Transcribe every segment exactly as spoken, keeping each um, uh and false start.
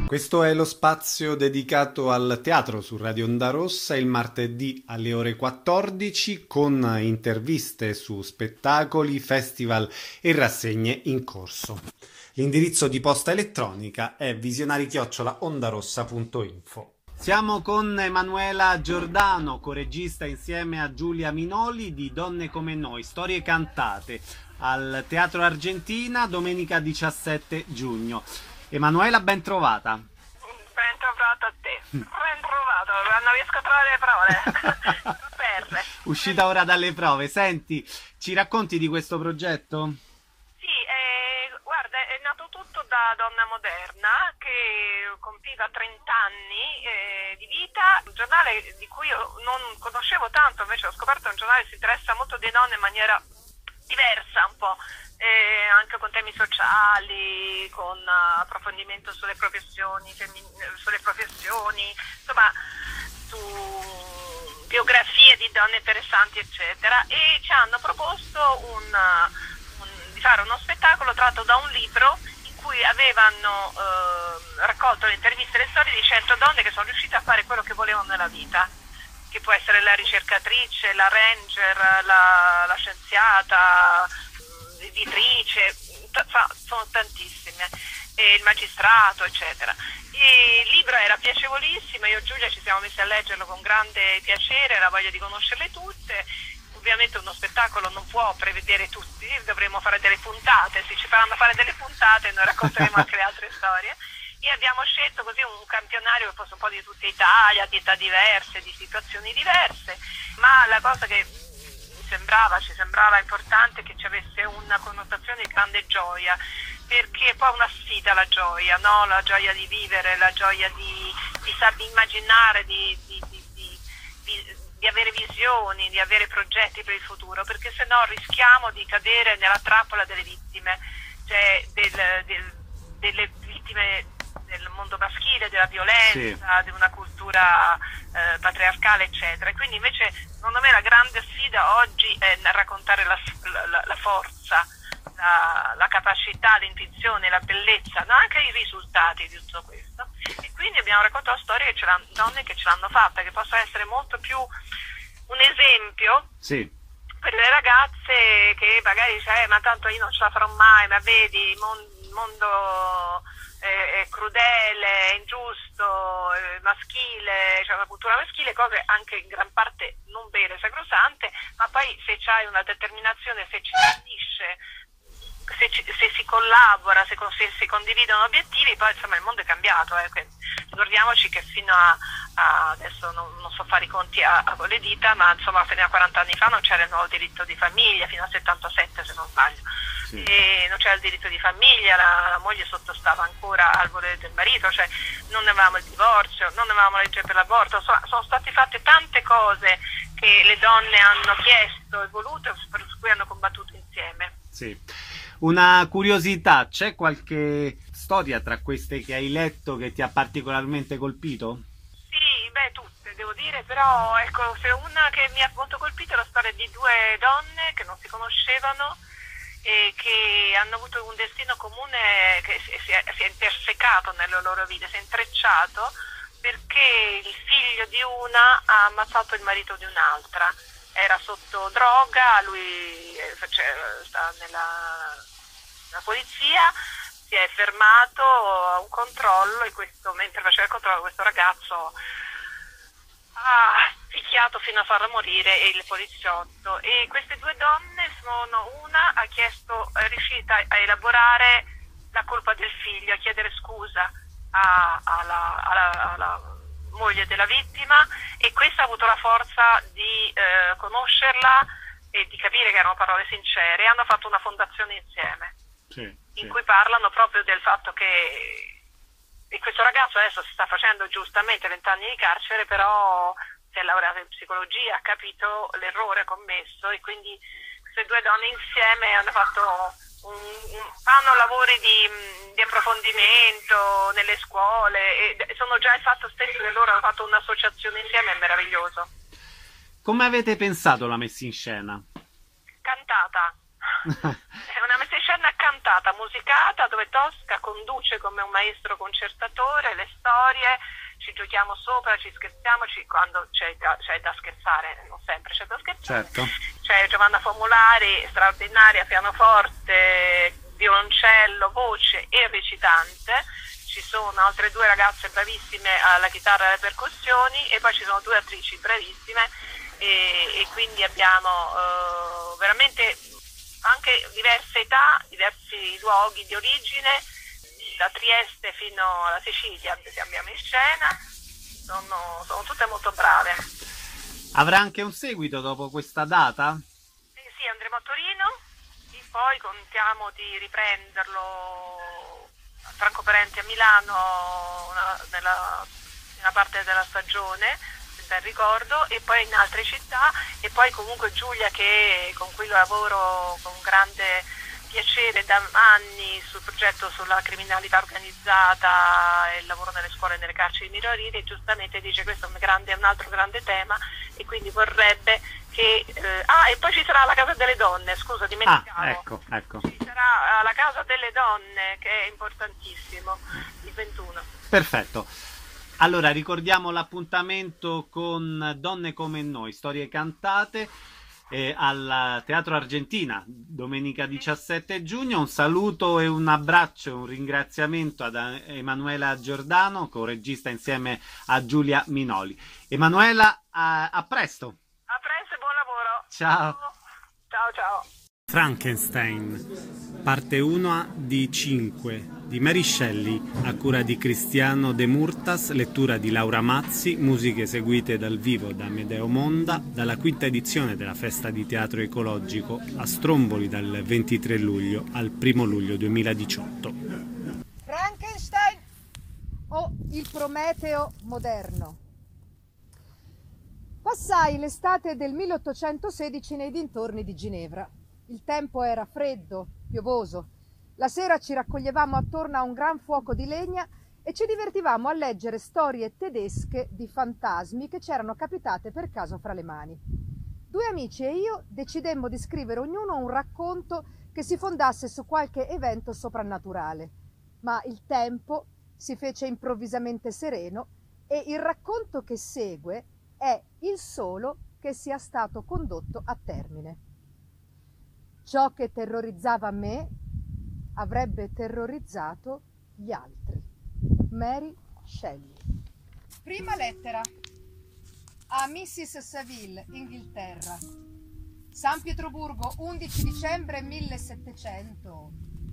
Questo è lo spazio dedicato al teatro su Radio Onda Rossa il martedì alle ore quattordici con interviste su spettacoli, festival e rassegne in corso. L'indirizzo di posta elettronica è visionari chiocciola ondarossa punto info. Siamo con Emanuela Giordano, coregista insieme a Giulia Minoli di Donne come noi, storie cantate al Teatro Argentina domenica diciassette giugno. Emanuela, ben trovata. Ben trovata a te. Ben trovato, non riesco a trovare le parole. Per. Uscita ora dalle prove. Senti, ci racconti di questo progetto? Sì, eh, guarda, è nato tutto da Donna Moderna che compiva trenta anni eh, di vita, un giornale di cui io non conoscevo tanto, invece ho scoperto che è un giornale che si interessa molto di donne in maniera diversa un po'. Eh, anche con temi sociali, con uh, approfondimento sulle professioni, femmin- sulle professioni, insomma, su biografie di donne interessanti, eccetera. E ci hanno proposto un, uh, un, di fare uno spettacolo tratto da un libro in cui avevano uh, raccolto le interviste e le storie di cento donne che sono riuscite a fare quello che volevano nella vita, che può essere la ricercatrice, la ranger, la, la scienziata, editrice, sono tantissime, e il magistrato, eccetera. E il libro era piacevolissimo, io e Giulia ci siamo messi a leggerlo con grande piacere, la voglia di conoscerle tutte. Ovviamente uno spettacolo non può prevedere tutti, dovremo fare delle puntate, se ci faranno fare delle puntate noi racconteremo anche le altre storie. E abbiamo scelto così un campionario che fosse un po' di tutta Italia, di età diverse, di situazioni diverse, ma la cosa che sembrava, ci sembrava importante che ci avesse una connotazione di grande gioia, perché è poi una sfida la gioia, no? La gioia di vivere, la gioia di, di saper immaginare, di, di, di, di, di, di avere visioni, di avere progetti per il futuro, perché se no rischiamo di cadere nella trappola delle vittime, cioè del, del, delle vittime del mondo maschile, della violenza, sì, di una cultura eh, patriarcale, eccetera. E quindi invece secondo me la grande sfida oggi è raccontare la, la, la forza, la, la capacità, l'intuizione, la bellezza, ma anche i risultati di tutto questo. E quindi abbiamo raccontato storie che ce l'hanno, donne che ce l'hanno fatta, che possono essere molto più un esempio, sì, per le ragazze che magari dice eh, ma tanto io non ce la farò mai, ma vedi il mon- mondo è crudele, è ingiusto, è maschile, c'è una cultura maschile, cose anche in gran parte non vere, sacrosante, ma poi se c'hai una determinazione, se ci si unisce, se, ci, se si collabora, se, se si condividono obiettivi, poi insomma il mondo è cambiato. Eh. Ricordiamoci che fino a, a adesso non, non so fare i conti a, a con le dita, ma insomma fino a quaranta anni fa non c'era il nuovo diritto di famiglia, fino al settantasette se non sbaglio. Sì. E non c'era il diritto di famiglia, la, la moglie sottostava ancora al volere del marito, cioè non avevamo il divorzio, non avevamo la legge per l'aborto, so, sono state fatte tante cose che le donne hanno chiesto e voluto, per cui hanno combattuto insieme. Sì. Una curiosità, c'è qualche storia tra queste che hai letto che ti ha particolarmente colpito? Sì, beh, tutte devo dire, però ecco, se una che mi ha molto colpito è la storia di due donne che non si conoscevano e che hanno avuto un destino comune che si è, si è intersecato nelle loro vite, si è intrecciato, perché il figlio di una ha ammazzato il marito di un'altra, era sotto droga, lui cioè, sta nella, nella polizia, si è fermato a un controllo e questo, mentre faceva il controllo questo ragazzo ha picchiato fino a farlo morire il poliziotto. E queste due donne sono, una ha chiesto, è riuscita a elaborare la colpa del figlio, a chiedere scusa a, alla, alla, alla moglie della vittima, e questa ha avuto la forza di eh, conoscerla e di capire che erano parole sincere, e hanno fatto una fondazione insieme, sì, in sì. cui parlano proprio del fatto che e questo ragazzo adesso si sta facendo giustamente venti anni di carcere, però si è laureato in psicologia, ha capito l'errore commesso, e quindi queste due donne insieme hanno fatto un, un, fanno lavori di, di approfondimento nelle scuole, e sono già il fatto stesso che loro hanno fatto un'associazione insieme, è meraviglioso. Come avete pensato la messa in scena? Cantata. È una messa in scena cantata, musicata, dove Tosca conduce come un maestro concertatore le storie, ci giochiamo sopra, ci scherziamo, ci, quando c'è da, c'è da scherzare, non sempre c'è da scherzare. Certo. C'è Giovanna Formulari, straordinaria, pianoforte, violoncello, voce e recitante. Ci sono altre due ragazze bravissime alla chitarra e alle percussioni e poi ci sono due attrici bravissime e, e quindi abbiamo uh, veramente anche diverse età, diversi luoghi di origine, da Trieste fino alla Sicilia che abbiamo in scena, sono, sono tutte molto brave. Avrà anche un seguito dopo questa data? Sì, sì, andremo a Torino e poi contiamo di riprenderlo a Franco Parenti a Milano una, nella, una parte della stagione, se ben ricordo, e poi in altre città, e poi comunque Giulia, che con cui lavoro con grande piacere da anni sul progetto sulla criminalità organizzata e il lavoro nelle scuole e nelle carceri minorili, giustamente dice questo è un, grande, un altro grande tema e quindi vorrebbe che eh, ah e poi ci sarà la Casa delle Donne, scusa dimenticavo, ah, ecco, ecco. Ci sarà la Casa delle Donne che è importantissimo il ventuno. Perfetto. Allora ricordiamo l'appuntamento con Donne come noi, storie cantate Eh, al Teatro Argentina domenica diciassette giugno. Un saluto e un abbraccio, un ringraziamento ad Emanuela Giordano, co-regista insieme a Giulia Minoli. Emanuela, a, a presto. A presto e buon lavoro. Ciao. Ciao ciao. Frankenstein, parte uno di cinque di Mary Shelley, a cura di Cristiano De Murtas, lettura di Laura Mazzi, musiche eseguite dal vivo da Amedeo Monda, dalla quinta edizione della Festa di Teatro Ecologico a Stromboli dal ventitré luglio al primo luglio duemiladiciotto. Frankenstein o il Prometeo moderno. Passai l'estate del milleottocentosedici nei dintorni di Ginevra. Il tempo era freddo, piovoso. La sera ci raccoglievamo attorno a un gran fuoco di legna e ci divertivamo a leggere storie tedesche di fantasmi che c'erano capitate per caso fra le mani. Due amici e io decidemmo di scrivere ognuno un racconto che si fondasse su qualche evento soprannaturale, ma il tempo si fece improvvisamente sereno e il racconto che segue è il solo che sia stato condotto a termine. Ciò che terrorizzava me avrebbe terrorizzato gli altri. Mary Shelley. Prima lettera a missus Saville, Inghilterra. San Pietroburgo, undici dicembre millesettecento.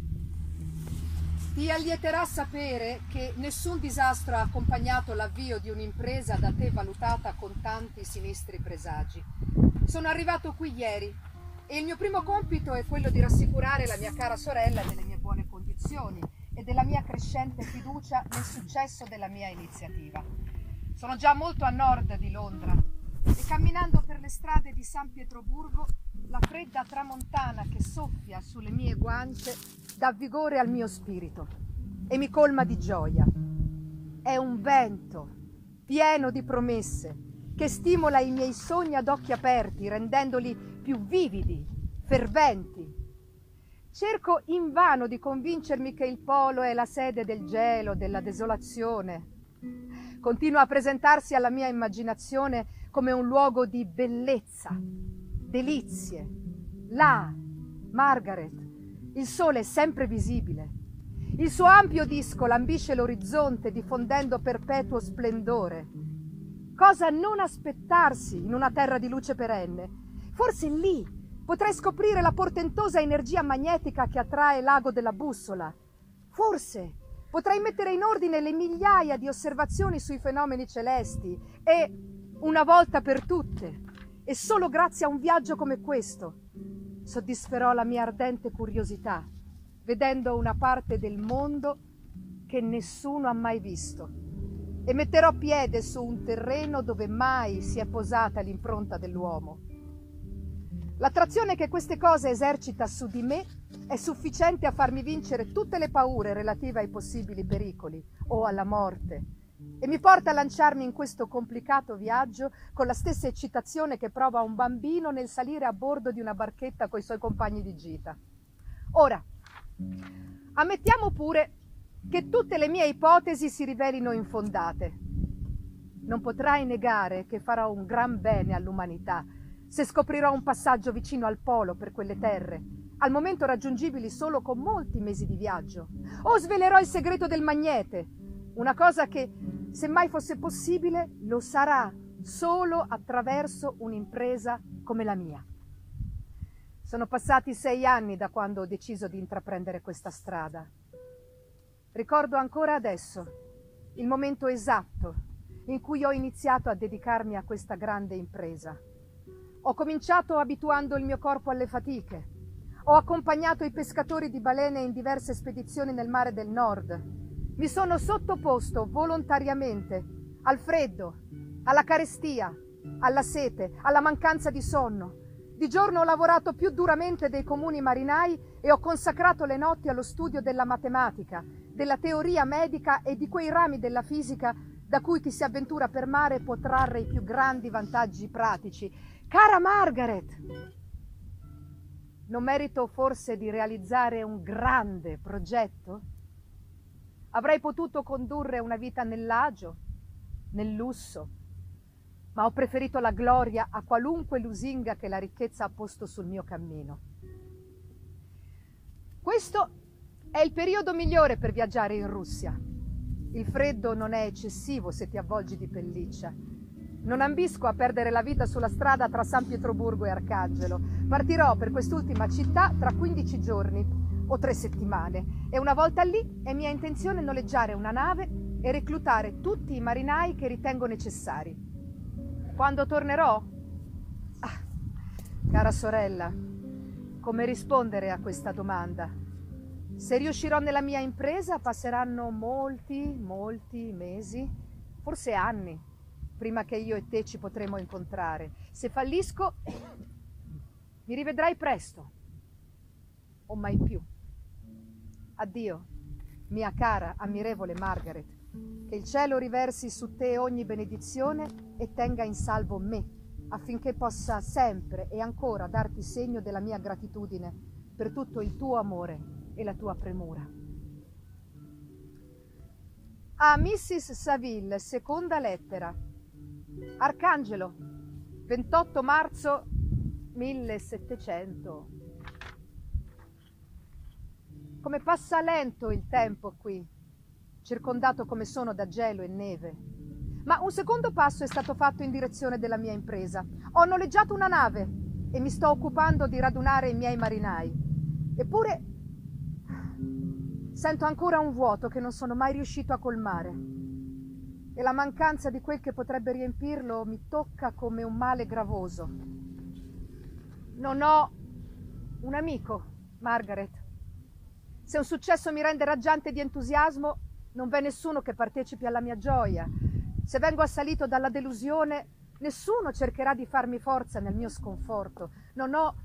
Ti allieterà sapere che nessun disastro ha accompagnato l'avvio di un'impresa da te valutata con tanti sinistri presagi. Sono arrivato qui ieri e il mio primo compito è quello di rassicurare la mia cara sorella delle mie buone condizioni e della mia crescente fiducia nel successo della mia iniziativa. Sono già molto a nord di Londra e camminando per le strade di San Pietroburgo la fredda tramontana che soffia sulle mie guance dà vigore al mio spirito e mi colma di gioia. È un vento pieno di promesse che stimola i miei sogni ad occhi aperti, rendendoli più vividi, ferventi. Cerco invano di convincermi che il polo è la sede del gelo, della desolazione. Continua a presentarsi alla mia immaginazione come un luogo di bellezza, delizie. Là, Margaret, il sole è sempre visibile. Il suo ampio disco lambisce l'orizzonte diffondendo perpetuo splendore. Cosa non aspettarsi in una terra di luce perenne? Forse lì potrei scoprire la portentosa energia magnetica che attrae l'ago della bussola. Forse potrei mettere in ordine le migliaia di osservazioni sui fenomeni celesti e, una volta per tutte, e solo grazie a un viaggio come questo, soddisferò la mia ardente curiosità, vedendo una parte del mondo che nessuno ha mai visto, e metterò piede su un terreno dove mai si è posata l'impronta dell'uomo. L'attrazione che queste cose esercita su di me è sufficiente a farmi vincere tutte le paure relative ai possibili pericoli o alla morte e mi porta a lanciarmi in questo complicato viaggio con la stessa eccitazione che prova un bambino nel salire a bordo di una barchetta coi suoi compagni di gita. Ora, Ammettiamo pure che tutte le mie ipotesi si rivelino infondate. Non potrai negare che farò un gran bene all'umanità se scoprirò un passaggio vicino al polo per quelle terre, al momento raggiungibili solo con molti mesi di viaggio, o svelerò il segreto del magnete, una cosa che, se mai fosse possibile, lo sarà solo attraverso un'impresa come la mia. Sono passati sei anni da quando ho deciso di intraprendere questa strada. Ricordo ancora adesso il momento esatto in cui ho iniziato a dedicarmi a questa grande impresa. Ho cominciato abituando il mio corpo alle fatiche. Ho accompagnato i pescatori di balene in diverse spedizioni nel mare del nord. Mi sono sottoposto volontariamente al freddo, alla carestia, alla sete, alla mancanza di sonno. Di giorno ho lavorato più duramente dei comuni marinai e ho consacrato le notti allo studio della matematica, della teoria medica e di quei rami della fisica da cui chi si avventura per mare può trarre i più grandi vantaggi pratici. Cara Margaret, non merito forse di realizzare un grande progetto? Avrei potuto condurre una vita nell'agio, nel lusso, ma ho preferito la gloria a qualunque lusinga che la ricchezza ha posto sul mio cammino. Questo è il periodo migliore per viaggiare in Russia. Il freddo non è eccessivo se ti avvolgi di pelliccia. Non ambisco a perdere la vita sulla strada tra San Pietroburgo e Arcangelo. Partirò per quest'ultima città tra quindici giorni o tre settimane e una volta lì è mia intenzione noleggiare una nave e reclutare tutti i marinai che ritengo necessari. Quando tornerò? Ah, cara sorella, come rispondere a questa domanda? Se riuscirò nella mia impresa passeranno molti, molti mesi, forse anni, prima che io e te ci potremo incontrare. Se fallisco, mi rivedrai presto, o mai più. Addio, mia cara, ammirevole Margaret. Che il cielo riversi su te ogni benedizione e tenga in salvo me, affinché possa sempre e ancora darti segno della mia gratitudine per tutto il tuo amore e la tua premura. A missus Saville, seconda lettera. Arcangelo, ventotto marzo millesettecento. Come passa lento il tempo qui, circondato come sono da gelo e neve. Ma un secondo passo è stato fatto in direzione della mia impresa. Ho noleggiato una nave e mi sto occupando di radunare i miei marinai. Eppure sento ancora un vuoto che non sono mai riuscito a colmare. E la mancanza di quel che potrebbe riempirlo mi tocca come un male gravoso. Non ho un amico, Margaret. Se un successo mi rende raggiante di entusiasmo, non v'è nessuno che partecipi alla mia gioia. Se vengo assalito dalla delusione, nessuno cercherà di farmi forza nel mio sconforto. Non ho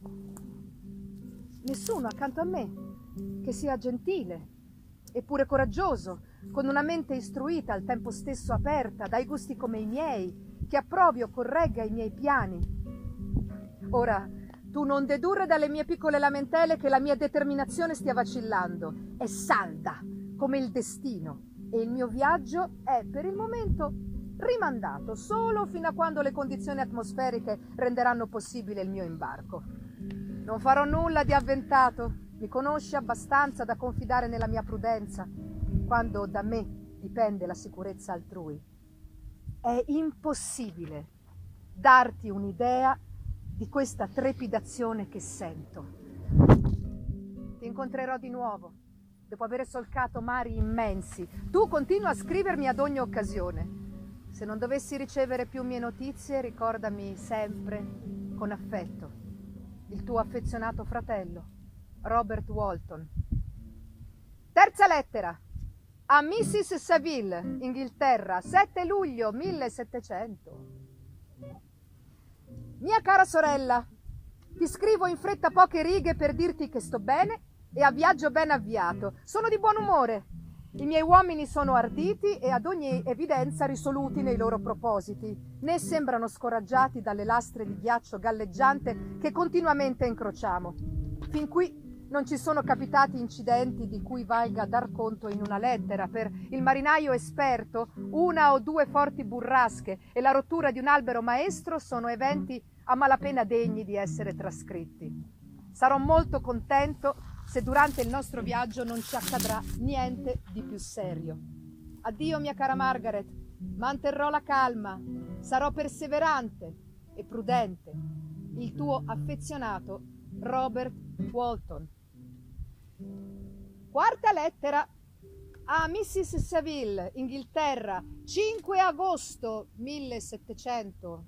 nessuno accanto a me che sia gentile, eppure coraggioso, con una mente istruita, al tempo stesso aperta, dai gusti come i miei, che approvi o corregga i miei piani. Ora, tu non dedurre dalle mie piccole lamentele che la mia determinazione stia vacillando. È salda, come il destino, e il mio viaggio è, per il momento, rimandato solo fino a quando le condizioni atmosferiche renderanno possibile il mio imbarco. Non farò nulla di avventato. Mi conosci abbastanza da confidare nella mia prudenza, quando da me dipende la sicurezza altrui. È impossibile darti un'idea di questa trepidazione che sento. Ti incontrerò di nuovo, dopo aver solcato mari immensi. Tu continua a scrivermi ad ogni occasione. Se non dovessi ricevere più mie notizie, ricordami sempre con affetto il tuo affezionato fratello, Robert Walton. Terza lettera. A missus Saville, Inghilterra, sette luglio millesettecento. Mia cara sorella, ti scrivo in fretta poche righe per dirti che sto bene e a viaggio ben avviato. Sono di buon umore. I miei uomini sono arditi e ad ogni evidenza risoluti nei loro propositi, né sembrano scoraggiati dalle lastre di ghiaccio galleggiante che continuamente incrociamo. Fin qui non ci sono capitati incidenti di cui valga dar conto in una lettera. Per il marinaio esperto, una o due forti burrasche e la rottura di un albero maestro sono eventi a malapena degni di essere trascritti. Sarò molto contento se durante il nostro viaggio non ci accadrà niente di più serio. Addio, mia cara Margaret, manterrò la calma, sarò perseverante e prudente. Il tuo affezionato Robert Walton. Quarta lettera a missus Saville, Inghilterra, cinque agosto millesettecento.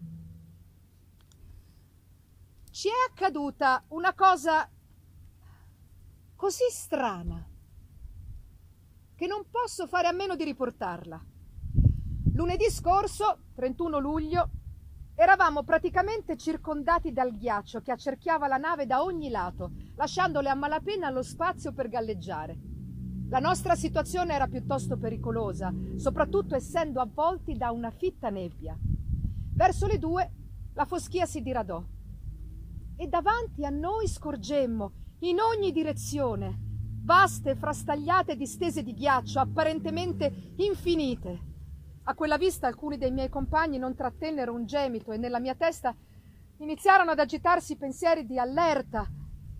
Ci è accaduta una cosa così strana che non posso fare a meno di riportarla. Lunedì scorso, trentuno luglio, eravamo praticamente circondati dal ghiaccio che accerchiava la nave da ogni lato, lasciandole a malapena lo spazio per galleggiare. La nostra situazione era piuttosto pericolosa, soprattutto essendo avvolti da una fitta nebbia. Verso le due la foschia si diradò e davanti a noi scorgemmo, in ogni direzione, vaste frastagliate distese di ghiaccio, apparentemente infinite. A quella vista alcuni dei miei compagni non trattennero un gemito e nella mia testa iniziarono ad agitarsi pensieri di allerta,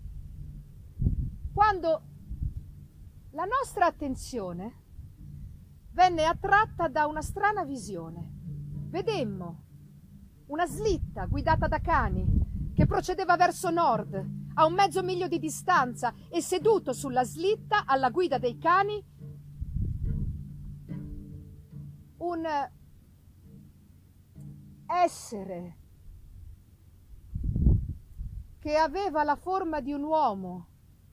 quando la nostra attenzione venne attratta da una strana visione. Vedemmo una slitta guidata da cani che procedeva verso nord a un mezzo miglio di distanza e seduto sulla slitta alla guida dei cani un essere che aveva la forma di un uomo,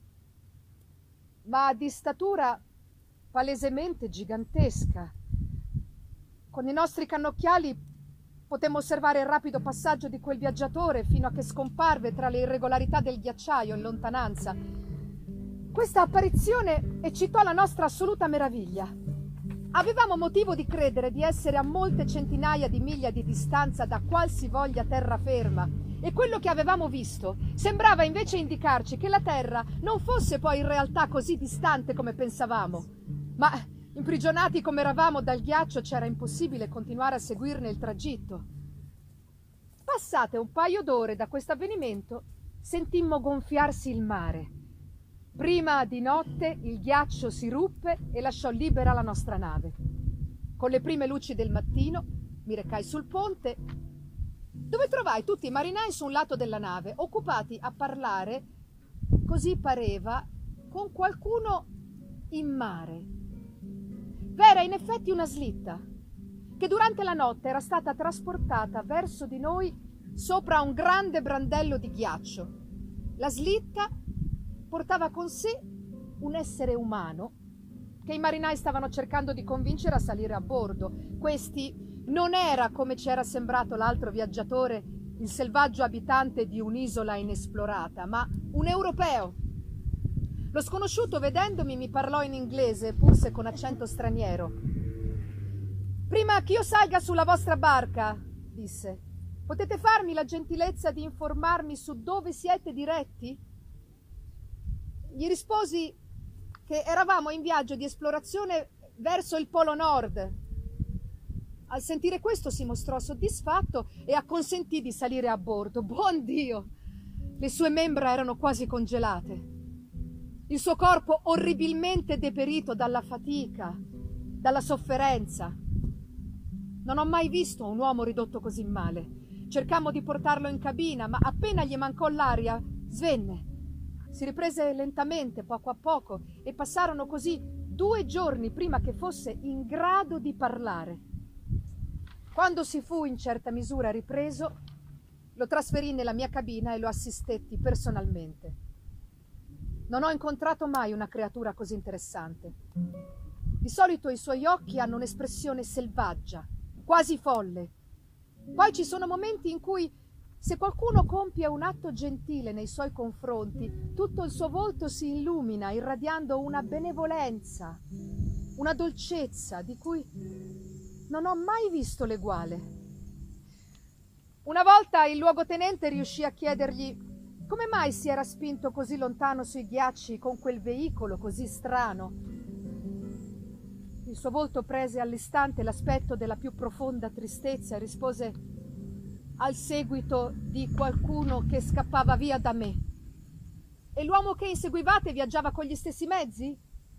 ma di statura palesemente gigantesca. Con i nostri cannocchiali potemmo osservare il rapido passaggio di quel viaggiatore fino a che scomparve tra le irregolarità del ghiacciaio in lontananza. Questa apparizione eccitò la nostra assoluta meraviglia. Avevamo motivo di credere di essere a molte centinaia di miglia di distanza da qualsivoglia terraferma e quello che avevamo visto sembrava invece indicarci che la Terra non fosse poi in realtà così distante come pensavamo, ma imprigionati come eravamo dal ghiaccio c'era impossibile continuare a seguirne il tragitto. Passate un paio d'ore da questo avvenimento, sentimmo gonfiarsi il mare. Prima di notte il ghiaccio si ruppe e lasciò libera la nostra nave. Con le prime luci del mattino mi recai sul ponte, dove trovai tutti i marinai su un lato della nave, occupati a parlare, così pareva, con qualcuno in mare. V'era in effetti una slitta, che durante la notte era stata trasportata verso di noi sopra un grande brandello di ghiaccio. La slitta portava con sé un essere umano che i marinai stavano cercando di convincere a salire a bordo. Questi non era, come ci era sembrato l'altro viaggiatore, il selvaggio abitante di un'isola inesplorata, ma un europeo. Lo sconosciuto, vedendomi, mi parlò in inglese, pur se con accento straniero. «Prima che io salga sulla vostra barca», disse, «potete farmi la gentilezza di informarmi su dove siete diretti?» Gli risposi che eravamo in viaggio di esplorazione verso il Polo Nord. Al sentire questo si mostrò soddisfatto e acconsentì di salire a bordo. Buon Dio! Le sue membra erano quasi congelate. Il suo corpo orribilmente deperito dalla fatica, dalla sofferenza. Non ho mai visto un uomo ridotto così male. Cercammo di portarlo in cabina, ma appena gli mancò l'aria, svenne. Si riprese lentamente, poco a poco, e passarono così due giorni prima che fosse in grado di parlare. Quando si fu in certa misura ripreso, lo trasferì nella mia cabina e lo assistetti personalmente. Non ho incontrato mai una creatura così interessante. Di solito i suoi occhi hanno un'espressione selvaggia, quasi folle. Poi ci sono momenti in cui, se qualcuno compie un atto gentile nei suoi confronti, tutto il suo volto si illumina, irradiando una benevolenza, una dolcezza di cui non ho mai visto l'eguale. Una volta il luogotenente riuscì a chiedergli Come mai si era spinto così lontano sui ghiacci con quel veicolo così strano? Il suo volto prese all'istante l'aspetto della più profonda tristezza e rispose: al seguito di qualcuno che scappava via da me. E l'uomo che inseguivate viaggiava con gli stessi mezzi?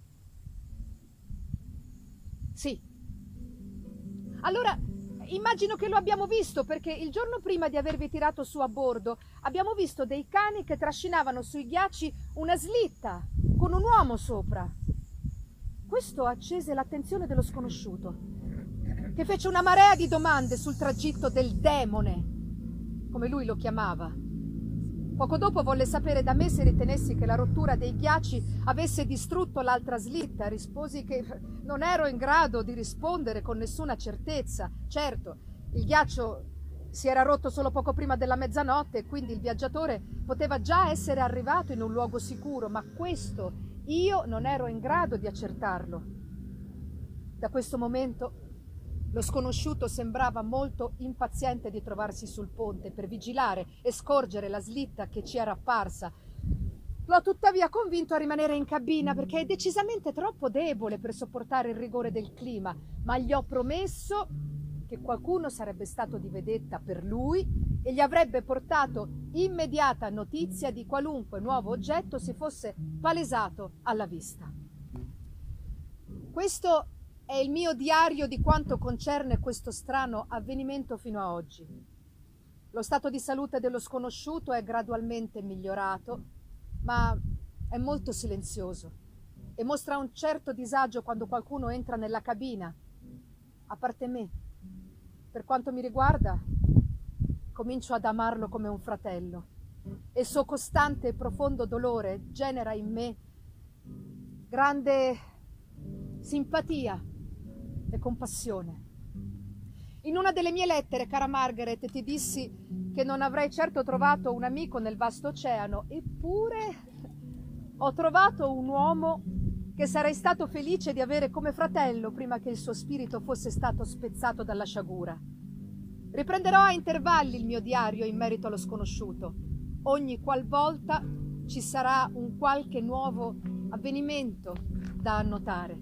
Sì. Allora immagino che lo abbiamo visto, perché il giorno prima di avervi tirato su a bordo abbiamo visto dei cani che trascinavano sui ghiacci una slitta con un uomo sopra. Questo accese l'attenzione dello sconosciuto, che fece una marea di domande sul tragitto del demone, come lui lo chiamava. Poco dopo volle sapere da me se ritenessi che la rottura dei ghiacci avesse distrutto l'altra slitta. Risposi che non ero in grado di rispondere con nessuna certezza. Certo, il ghiaccio si era rotto solo poco prima della mezzanotte e quindi il viaggiatore poteva già essere arrivato in un luogo sicuro, ma questo io non ero in grado di accertarlo. Da questo momento lo sconosciuto sembrava molto impaziente di trovarsi sul ponte per vigilare e scorgere la slitta che ci era apparsa. L'ho tuttavia convinto a rimanere in cabina perché è decisamente troppo debole per sopportare il rigore del clima, ma gli ho promesso che qualcuno sarebbe stato di vedetta per lui e gli avrebbe portato immediata notizia di qualunque nuovo oggetto si fosse palesato alla vista. Questo è il mio diario di quanto concerne questo strano avvenimento fino a oggi. Lo stato di salute dello sconosciuto è gradualmente migliorato, ma è molto silenzioso e mostra un certo disagio quando qualcuno entra nella cabina, a parte me. Per quanto mi riguarda, comincio ad amarlo come un fratello e il suo costante e profondo dolore genera in me grande simpatia e compassione. In una delle mie lettere, cara Margaret, ti dissi che non avrei certo trovato un amico nel vasto oceano, eppure ho trovato un uomo che sarei stato felice di avere come fratello prima che il suo spirito fosse stato spezzato dalla sciagura. Riprenderò a intervalli il mio diario in merito allo sconosciuto, ogni qualvolta ci sarà un qualche nuovo avvenimento da annotare.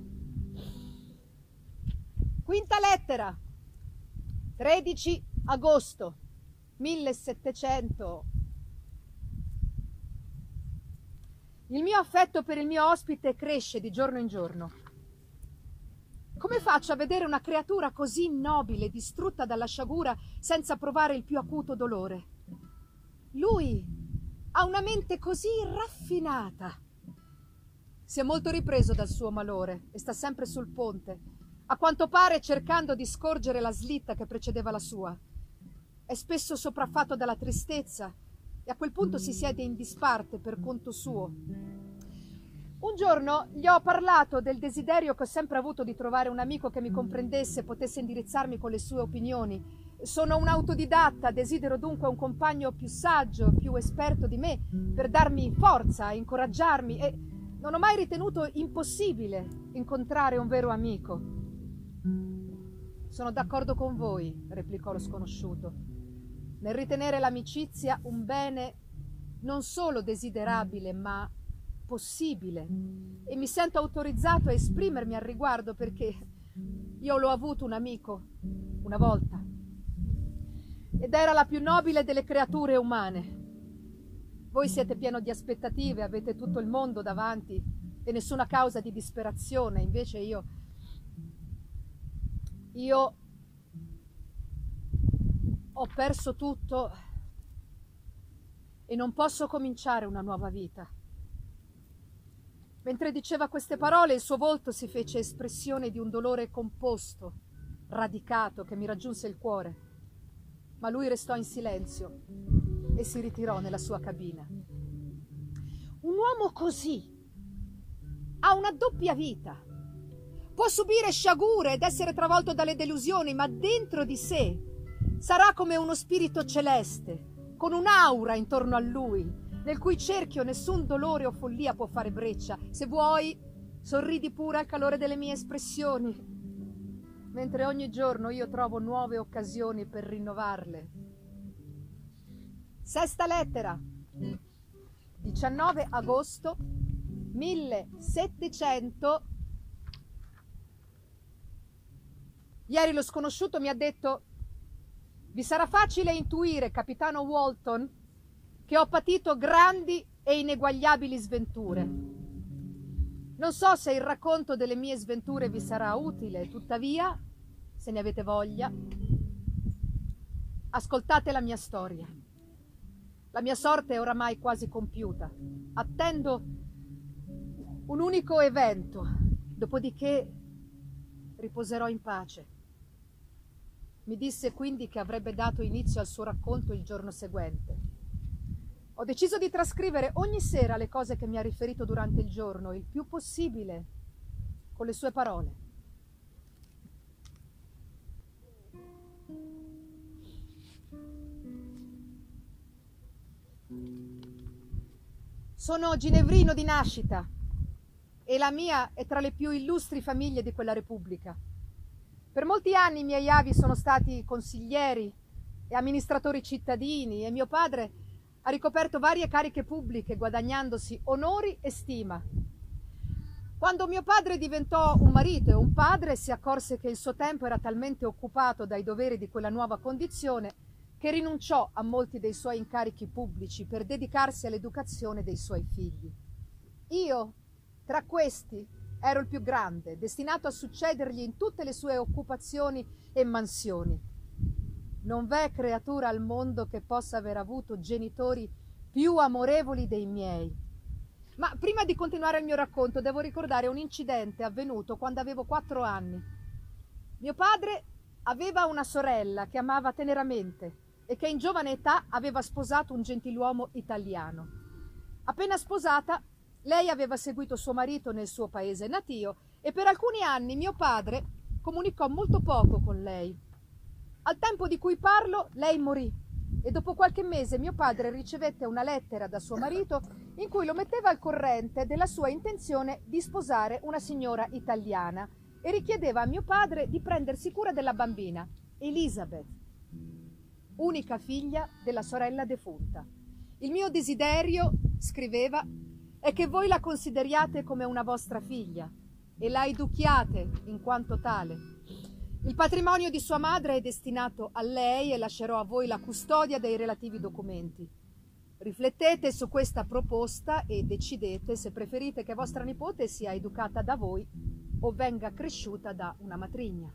Quinta lettera, tredici agosto millesettecento. Il mio affetto per il mio ospite cresce di giorno in giorno. Come faccio a vedere una creatura così nobile distrutta dalla sciagura senza provare il più acuto dolore? Lui ha una mente così raffinata. Si è molto ripreso dal suo malore e sta sempre sul ponte, a quanto pare cercando di scorgere la slitta che precedeva la sua. È spesso sopraffatto dalla tristezza e a quel punto si siede in disparte per conto suo. Un giorno gli ho parlato del desiderio che ho sempre avuto di trovare un amico che mi comprendesse e potesse indirizzarmi con le sue opinioni. Sono un autodidatta, desidero dunque un compagno più saggio, più esperto di me, per darmi forza, incoraggiarmi, e non ho mai ritenuto impossibile incontrare un vero amico. Sono d'accordo con voi, replicò lo sconosciuto, nel ritenere l'amicizia un bene non solo desiderabile, ma possibile, e mi sento autorizzato a esprimermi al riguardo perché io l'ho avuto un amico una volta ed era la più nobile delle creature umane. Voi siete pieno di aspettative, avete tutto il mondo davanti e nessuna causa di disperazione, invece io io ho perso tutto e non posso cominciare una nuova vita. Mentre diceva queste parole, il suo volto si fece espressione di un dolore composto, radicato, che mi raggiunse il cuore. Ma lui restò in silenzio e si ritirò nella sua cabina. Un uomo così ha una doppia vita. Può subire sciagure ed essere travolto dalle delusioni, ma dentro di sé sarà come uno spirito celeste, con un'aura intorno a lui, nel cui cerchio nessun dolore o follia può fare breccia. Se vuoi, sorridi pure al calore delle mie espressioni, mentre ogni giorno io trovo nuove occasioni per rinnovarle. Sesta lettera, diciannove agosto millesettecento. Ieri lo sconosciuto mi ha detto: vi sarà facile intuire, capitano Walton, che ho patito grandi e ineguagliabili sventure. Non so se il racconto delle mie sventure vi sarà utile, tuttavia, se ne avete voglia, ascoltate la mia storia. La mia sorte è oramai quasi compiuta. Attendo un unico evento, dopodiché riposerò in pace. Mi disse quindi che avrebbe dato inizio al suo racconto il giorno seguente. Ho deciso di trascrivere ogni sera le cose che mi ha riferito durante il giorno, il più possibile con le sue parole. Sono ginevrino di nascita e la mia è tra le più illustri famiglie di quella Repubblica. Per molti anni i miei avi sono stati consiglieri e amministratori cittadini e mio padre ha ricoperto varie cariche pubbliche guadagnandosi onori e stima. Quando mio padre diventò un marito e un padre si accorse che il suo tempo era talmente occupato dai doveri di quella nuova condizione che rinunciò a molti dei suoi incarichi pubblici per dedicarsi all'educazione dei suoi figli. Io, tra questi, ero il più grande, destinato a succedergli in tutte le sue occupazioni e mansioni. Non v'è creatura al mondo che possa aver avuto genitori più amorevoli dei miei. Ma prima di continuare il mio racconto devo ricordare un incidente avvenuto quando avevo quattro anni. Mio padre aveva una sorella che amava teneramente e che in giovane età aveva sposato un gentiluomo italiano. Appena sposata, lei aveva seguito suo marito nel suo paese natio e per alcuni anni mio padre comunicò molto poco con lei. Al tempo di cui parlo, lei morì e dopo qualche mese mio padre ricevette una lettera da suo marito in cui lo metteva al corrente della sua intenzione di sposare una signora italiana e richiedeva a mio padre di prendersi cura della bambina, Elizabeth, unica figlia della sorella defunta. Il mio desiderio, scriveva, è che voi la consideriate come una vostra figlia e la educhiate in quanto tale. Il patrimonio di sua madre è destinato a lei e lascerò a voi la custodia dei relativi documenti. Riflettete su questa proposta e decidete se preferite che vostra nipote sia educata da voi o venga cresciuta da una matrigna.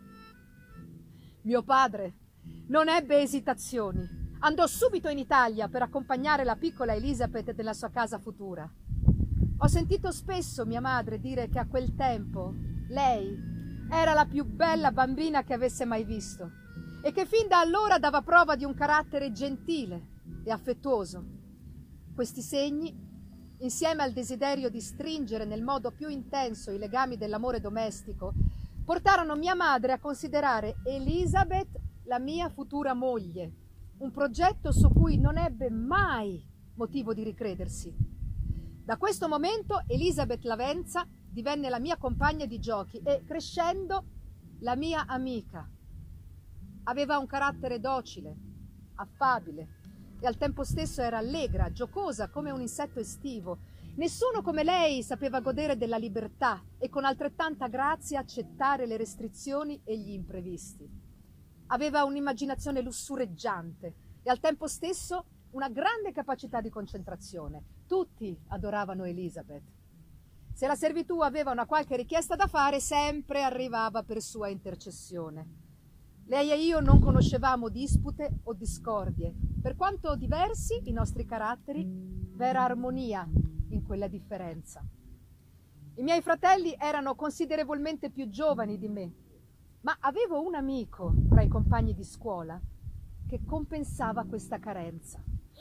Mio padre non ebbe esitazioni. Andò subito in Italia per accompagnare la piccola Elizabeth nella sua casa futura. Ho sentito spesso mia madre dire che a quel tempo lei era la più bella bambina che avesse mai visto e che fin da allora dava prova di un carattere gentile e affettuoso. Questi segni, insieme al desiderio di stringere nel modo più intenso i legami dell'amore domestico, portarono mia madre a considerare Elizabeth la mia futura moglie, un progetto su cui non ebbe mai motivo di ricredersi. Da questo momento Elizabeth Lavenza divenne la mia compagna di giochi e, crescendo, la mia amica. Aveva un carattere docile, affabile e al tempo stesso era allegra, giocosa come un insetto estivo. Nessuno come lei sapeva godere della libertà e con altrettanta grazia accettare le restrizioni e gli imprevisti. Aveva un'immaginazione lussureggiante e al tempo stesso una grande capacità di concentrazione. Tutti adoravano Elizabeth. Se la servitù aveva una qualche richiesta da fare, sempre arrivava per sua intercessione. Lei e io non conoscevamo dispute o discordie. Per quanto diversi i nostri caratteri, v'era armonia in quella differenza. I miei fratelli erano considerevolmente più giovani di me, ma avevo un amico tra i compagni di scuola che compensava questa carenza.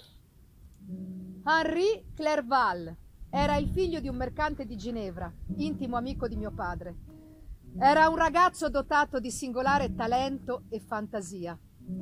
Henri Clerval era il figlio di un mercante di Ginevra, intimo amico di mio padre. Era un ragazzo dotato di singolare talento e fantasia.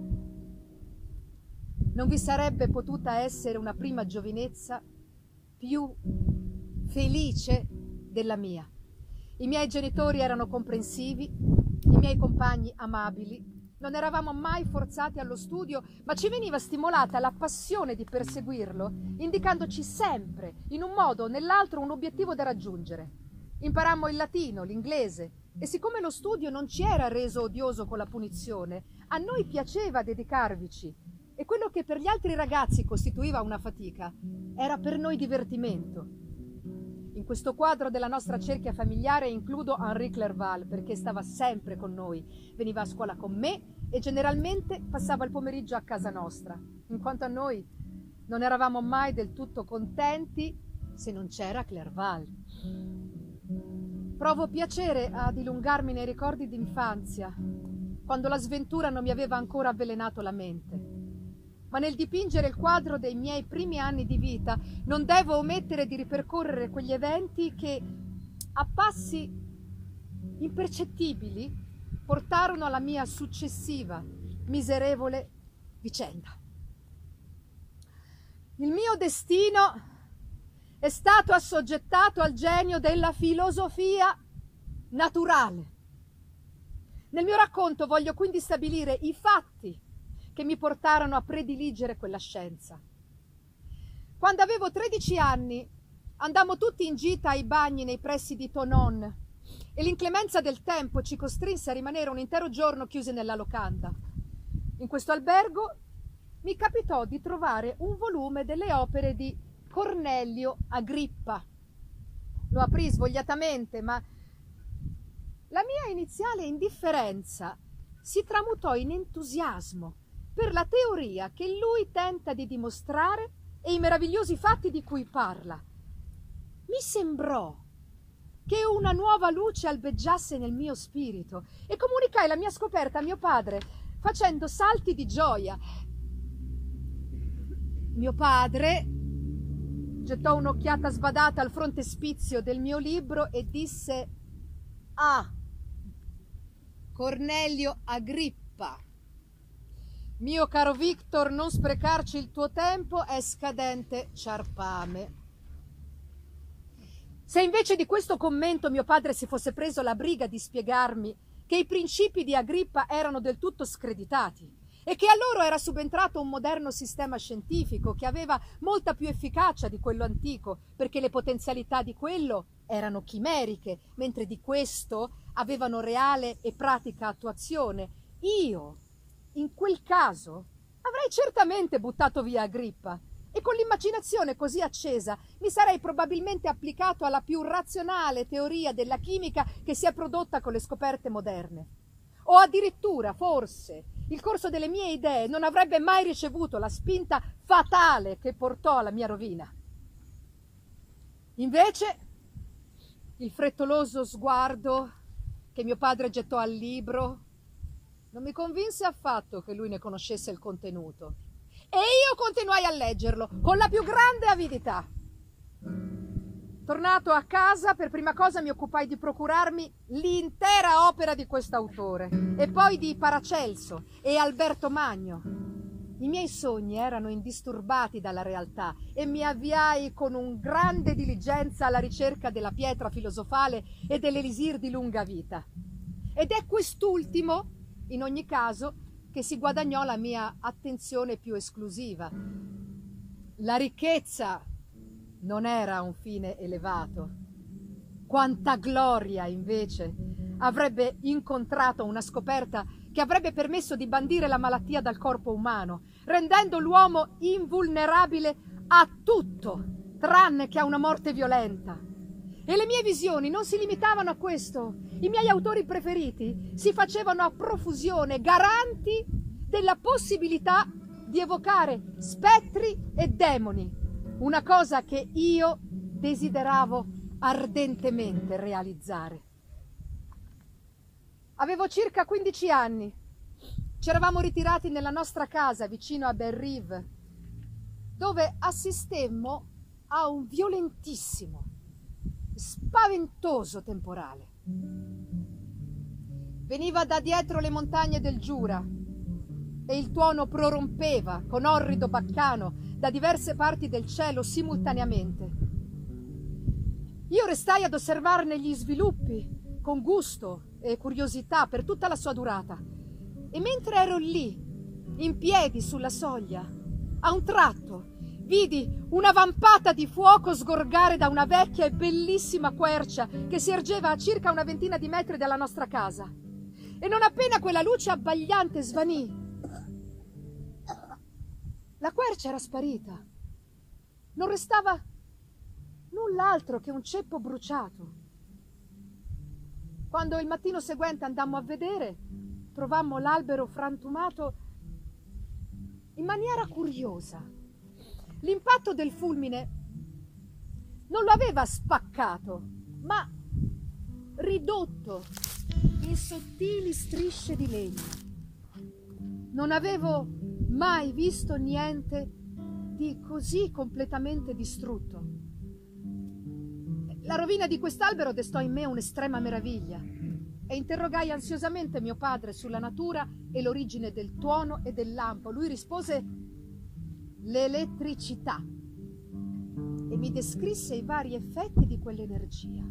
Non vi sarebbe potuta essere una prima giovinezza più felice della mia. I miei genitori erano comprensivi, i miei compagni amabili Non eravamo mai forzati allo studio, ma ci veniva stimolata la passione di perseguirlo, indicandoci sempre, in un modo o nell'altro, un obiettivo da raggiungere. Imparammo il latino, l'inglese, e siccome lo studio non ci era reso odioso con la punizione, a noi piaceva dedicarvici, e quello che per gli altri ragazzi costituiva una fatica era per noi divertimento. In questo quadro della nostra cerchia familiare includo Henri Clerval, perché stava sempre con noi, veniva a scuola con me e generalmente passava il pomeriggio a casa nostra. In quanto a noi, non eravamo mai del tutto contenti se non c'era Clerval. Provo piacere a dilungarmi nei ricordi d'infanzia, quando la sventura non mi aveva ancora avvelenato la mente. Ma nel dipingere il quadro dei miei primi anni di vita non devo omettere di ripercorrere quegli eventi che, a passi impercettibili, portarono alla mia successiva, miserevole vicenda. Il mio destino è stato assoggettato al genio della filosofia naturale. Nel mio racconto voglio quindi stabilire i fatti che mi portarono a prediligere quella scienza. Quando avevo tredici anni andammo tutti in gita ai bagni nei pressi di Thonon e l'inclemenza del tempo ci costrinse a rimanere un intero giorno chiusi nella locanda. In questo albergo mi capitò di trovare un volume delle opere di Cornelio Agrippa. Lo aprì svogliatamente, ma la mia iniziale indifferenza si tramutò in entusiasmo per la teoria che lui tenta di dimostrare e i meravigliosi fatti di cui parla. Mi sembrò che una nuova luce albeggiasse nel mio spirito e comunicai la mia scoperta a mio padre facendo salti di gioia. Mio padre gettò un'occhiata sbadata al frontespizio del mio libro e disse: «Ah, Cornelio Agrippa. Mio caro Victor, non sprecarci il tuo tempo, è scadente ciarpame». Se invece di questo commento mio padre si fosse preso la briga di spiegarmi che i principi di Agrippa erano del tutto screditati e che a loro era subentrato un moderno sistema scientifico che aveva molta più efficacia di quello antico, perché le potenzialità di quello erano chimeriche, mentre di questo avevano reale e pratica attuazione, io, in quel caso, avrei certamente buttato via Agrippa e con l'immaginazione così accesa mi sarei probabilmente applicato alla più razionale teoria della chimica che si è prodotta con le scoperte moderne. O addirittura, forse, il corso delle mie idee non avrebbe mai ricevuto la spinta fatale che portò alla mia rovina. Invece, il frettoloso sguardo che mio padre gettò al libro non mi convinse affatto che lui ne conoscesse il contenuto. E io continuai a leggerlo con la più grande avidità. Tornato a casa, per prima cosa mi occupai di procurarmi l'intera opera di quest'autore e poi di Paracelso e Alberto Magno. I miei sogni erano indisturbati dalla realtà e mi avviai con un grande diligenza alla ricerca della pietra filosofale e dell'elisir di lunga vita. Ed è quest'ultimo, in ogni caso, che si guadagnò la mia attenzione più esclusiva. La ricchezza non era un fine elevato. Quanta gloria, invece, avrebbe incontrato una scoperta che avrebbe permesso di bandire la malattia dal corpo umano, rendendo l'uomo invulnerabile a tutto, tranne che a una morte violenta. E le mie visioni non si limitavano a questo. I miei autori preferiti si facevano a profusione garanti della possibilità di evocare spettri e demoni, una cosa che io desideravo ardentemente realizzare. Avevo circa quindici anni. Ci eravamo ritirati nella nostra casa vicino a Belle-Rive, dove assistemmo a un violentissimo, spaventoso temporale. Veniva da dietro le montagne del Giura e il tuono prorompeva con orrido baccano da diverse parti del cielo simultaneamente. Io restai ad osservarne gli sviluppi con gusto e curiosità per tutta la sua durata. E mentre ero lì, in piedi sulla soglia, a un tratto vidi una vampata di fuoco sgorgare da una vecchia e bellissima quercia che si ergeva a circa una ventina di metri dalla nostra casa. E non appena quella luce abbagliante svanì, la quercia era sparita. Non restava null'altro che un ceppo bruciato. Quando il mattino seguente andammo a vedere, trovammo l'albero frantumato in maniera curiosa. L'impatto del fulmine non lo aveva spaccato, ma ridotto in sottili strisce di legno. Non avevo mai visto niente di così completamente distrutto. La rovina di quest'albero destò in me un'estrema meraviglia e interrogai ansiosamente mio padre sulla natura e l'origine del tuono e del lampo. Lui rispose: l'elettricità, e mi descrisse i vari effetti di quell'energia.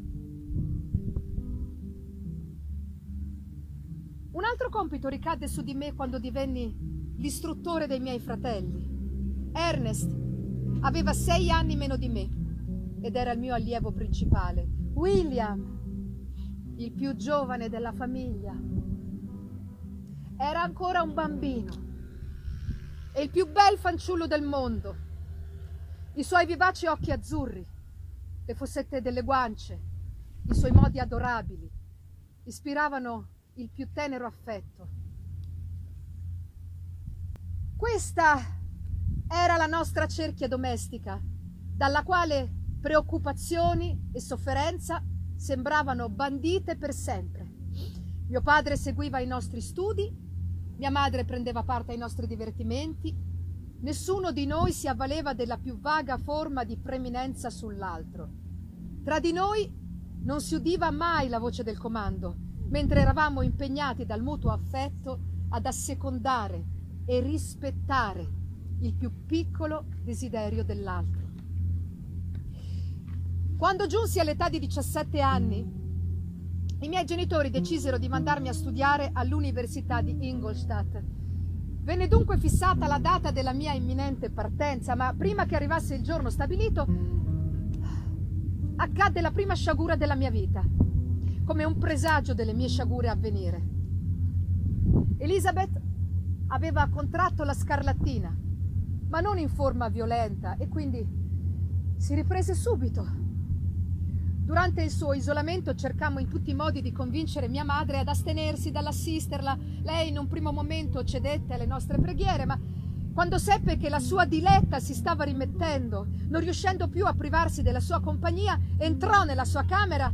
Un altro compito ricadde su di me quando divenni l'istruttore dei miei fratelli. Ernest aveva sei anni meno di me ed era il mio allievo principale. William, il più giovane della famiglia, era ancora un bambino e il più bel fanciullo del mondo. I suoi vivaci occhi azzurri, le fossette delle guance, i suoi modi adorabili ispiravano il più tenero affetto. Questa era la nostra cerchia domestica, dalla quale preoccupazioni e sofferenza sembravano bandite per sempre. Mio padre seguiva i nostri studi, mia madre prendeva parte ai nostri divertimenti, nessuno di noi si avvaleva della più vaga forma di preminenza sull'altro. Tra di noi non si udiva mai la voce del comando, mentre eravamo impegnati dal mutuo affetto ad assecondare e rispettare il più piccolo desiderio dell'altro. Quando giunsi all'età di diciassette anni, i miei genitori decisero di mandarmi a studiare all'Università di Ingolstadt. Venne dunque fissata la data della mia imminente partenza, ma prima che arrivasse il giorno stabilito, accadde la prima sciagura della mia vita, come un presagio delle mie sciagure a venire. Elizabeth aveva contratto la scarlattina, ma non in forma violenta, e quindi si riprese subito. Durante il suo isolamento cercammo in tutti i modi di convincere mia madre ad astenersi dall'assisterla. Lei in un primo momento cedette alle nostre preghiere, ma quando seppe che la sua diletta si stava rimettendo, non riuscendo più a privarsi della sua compagnia, entrò nella sua camera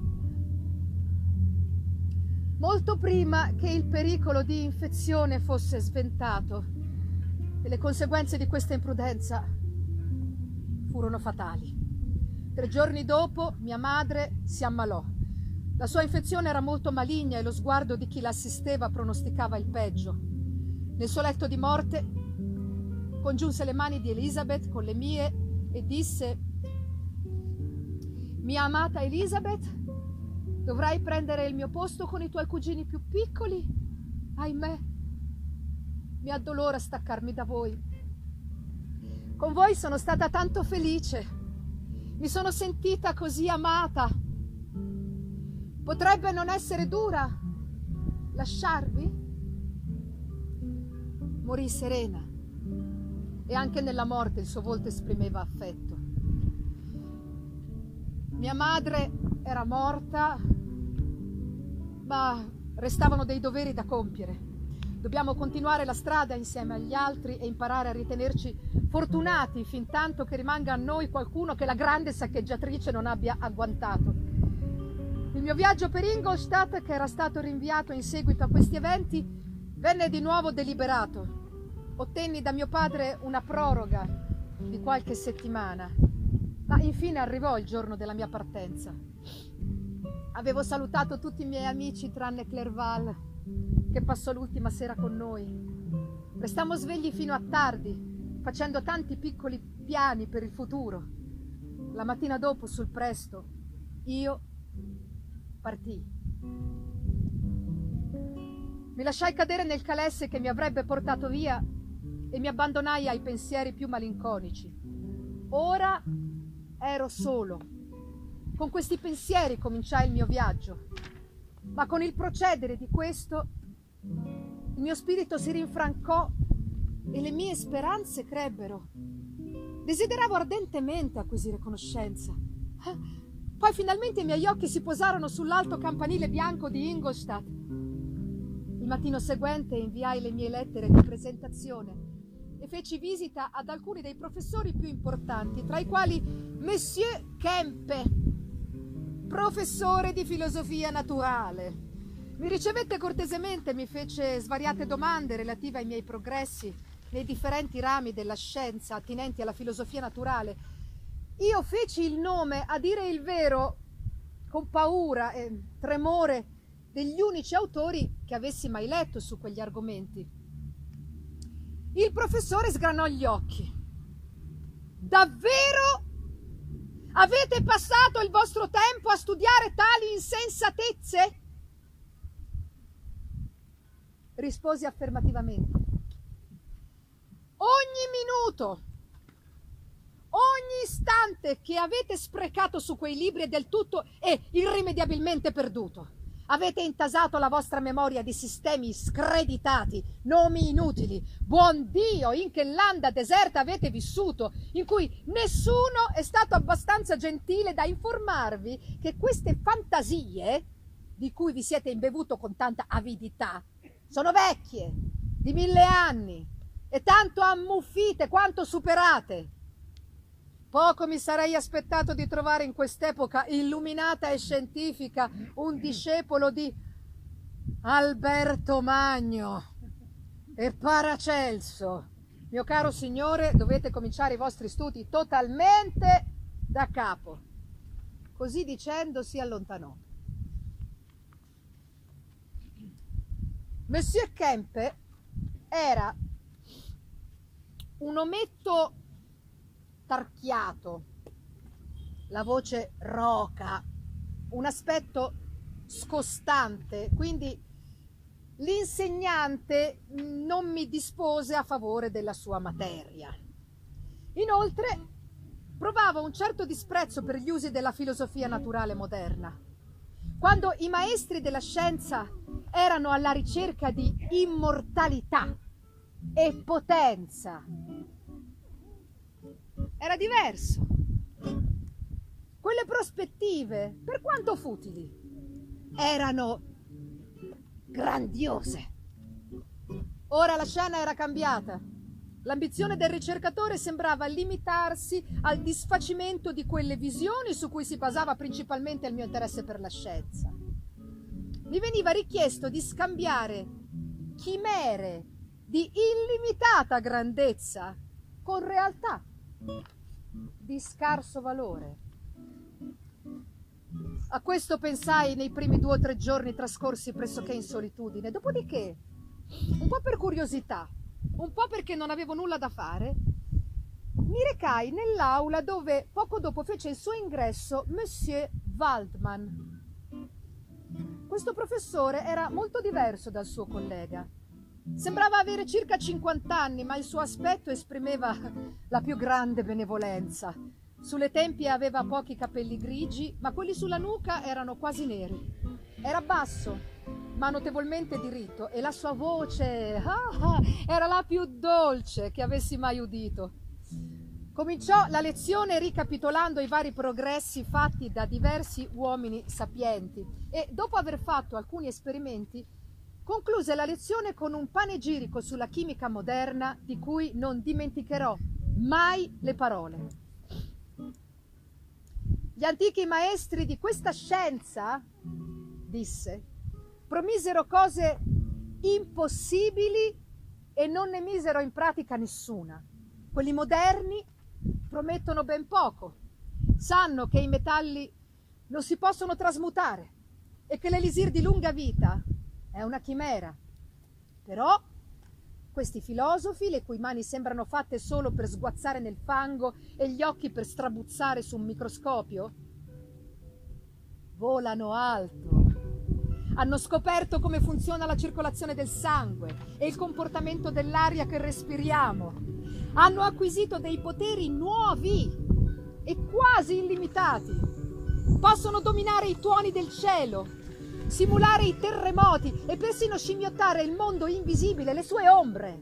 molto prima che il pericolo di infezione fosse sventato, e le conseguenze di questa imprudenza furono fatali. Tre giorni dopo mia madre si ammalò. La sua infezione era molto maligna e lo sguardo di chi l'assisteva pronosticava il peggio. Nel suo letto di morte congiunse le mani di Elizabeth con le mie e disse: mia amata Elizabeth, dovrai prendere il mio posto con i tuoi cugini più piccoli. Ahimè, mi addolora staccarmi da voi. Con voi sono stata tanto felice. Mi sono sentita così amata. Potrebbe non essere dura lasciarvi? Morì serena e anche nella morte il suo volto esprimeva affetto. Mia madre era morta, ma restavano dei doveri da compiere. Dobbiamo continuare la strada insieme agli altri e imparare a ritenerci fortunati fin tanto che rimanga a noi qualcuno che la grande saccheggiatrice non abbia agguantato. Il mio viaggio per Ingolstadt, che era stato rinviato in seguito a questi eventi, venne di nuovo deliberato. Ottenni da mio padre una proroga di qualche settimana, ma infine arrivò il giorno della mia partenza. Avevo salutato tutti i miei amici tranne Clerval, che passò l'ultima sera con noi. Restammo svegli fino a tardi, facendo tanti piccoli piani per il futuro. La mattina dopo, sul presto, io partii. Mi lasciai cadere nel calesse che mi avrebbe portato via e mi abbandonai ai pensieri più malinconici. Ora ero solo. Con questi pensieri cominciai il mio viaggio, ma con il procedere di questo il mio spirito si rinfrancò e le mie speranze crebbero. Desideravo ardentemente acquisire conoscenza. Poi finalmente i miei occhi si posarono sull'alto campanile bianco di Ingolstadt. Il mattino seguente inviai le mie lettere di presentazione e feci visita ad alcuni dei professori più importanti, tra i quali Monsieur Kempe, professore di filosofia naturale. Mi ricevette cortesemente, mi fece svariate domande relative ai miei progressi nei differenti rami della scienza attinenti alla filosofia naturale. Io feci il nome, a dire il vero, con paura e tremore, degli unici autori che avessi mai letto su quegli argomenti. Il professore sgranò gli occhi. Davvero? Avete passato il vostro tempo a studiare tali insensatezze? Risposi affermativamente. Ogni minuto, ogni istante che avete sprecato su quei libri è del tutto e irrimediabilmente perduto. Avete intasato la vostra memoria di sistemi screditati, nomi inutili. Buon Dio, in che landa deserta avete vissuto, in cui nessuno è stato abbastanza gentile da informarvi che queste fantasie, di cui vi siete imbevuto con tanta avidità, sono vecchie, di mille anni, e tanto ammuffite quanto superate. Poco mi sarei aspettato di trovare in quest'epoca illuminata e scientifica un discepolo di Alberto Magno e Paracelso. Mio caro signore, dovete cominciare i vostri studi totalmente da capo. Così dicendo si allontanò. Monsieur Kempe era un ometto tarchiato, la voce roca, un aspetto scostante, quindi l'insegnante non mi dispose a favore della sua materia. Inoltre provavo un certo disprezzo per gli usi della filosofia naturale moderna. Quando i maestri della scienza erano alla ricerca di immortalità e potenza, era diverso. Quelle prospettive, per quanto futili, erano grandiose. Ora la scena era cambiata. L'ambizione del ricercatore sembrava limitarsi al disfacimento di quelle visioni su cui si basava principalmente il mio interesse per la scienza. Mi veniva richiesto di scambiare chimere di illimitata grandezza con realtà di scarso valore. A questo pensai nei primi due o tre giorni trascorsi pressoché in solitudine. Dopodiché, un po' per curiosità, un po' perché non avevo nulla da fare, mi recai nell'aula dove poco dopo fece il suo ingresso Monsieur Waldman. Questo professore era molto diverso dal suo collega. Sembrava avere circa cinquanta anni, ma il suo aspetto esprimeva la più grande benevolenza. Sulle tempie aveva pochi capelli grigi, ma quelli sulla nuca erano quasi neri. Era basso, ma notevolmente diritto, e la sua voce ah, ah, era la più dolce che avessi mai udito. Cominciò la lezione ricapitolando i vari progressi fatti da diversi uomini sapienti e, dopo aver fatto alcuni esperimenti, concluse la lezione con un panegirico sulla chimica moderna di cui non dimenticherò mai le parole. Gli antichi maestri di questa scienza, disse, promisero cose impossibili e non ne misero in pratica nessuna. Quelli moderni promettono ben poco. Sanno che i metalli non si possono trasmutare e che l'elisir di lunga vita è una chimera. Però questi filosofi, le cui mani sembrano fatte solo per sguazzare nel fango e gli occhi per strabuzzare su un microscopio, volano alto, Hanno scoperto come funziona la circolazione del sangue e il comportamento dell'aria che respiriamo. Hanno acquisito dei poteri nuovi e quasi illimitati. Possono dominare i tuoni del cielo, simulare i terremoti e persino scimmiottare il mondo invisibile, le sue ombre.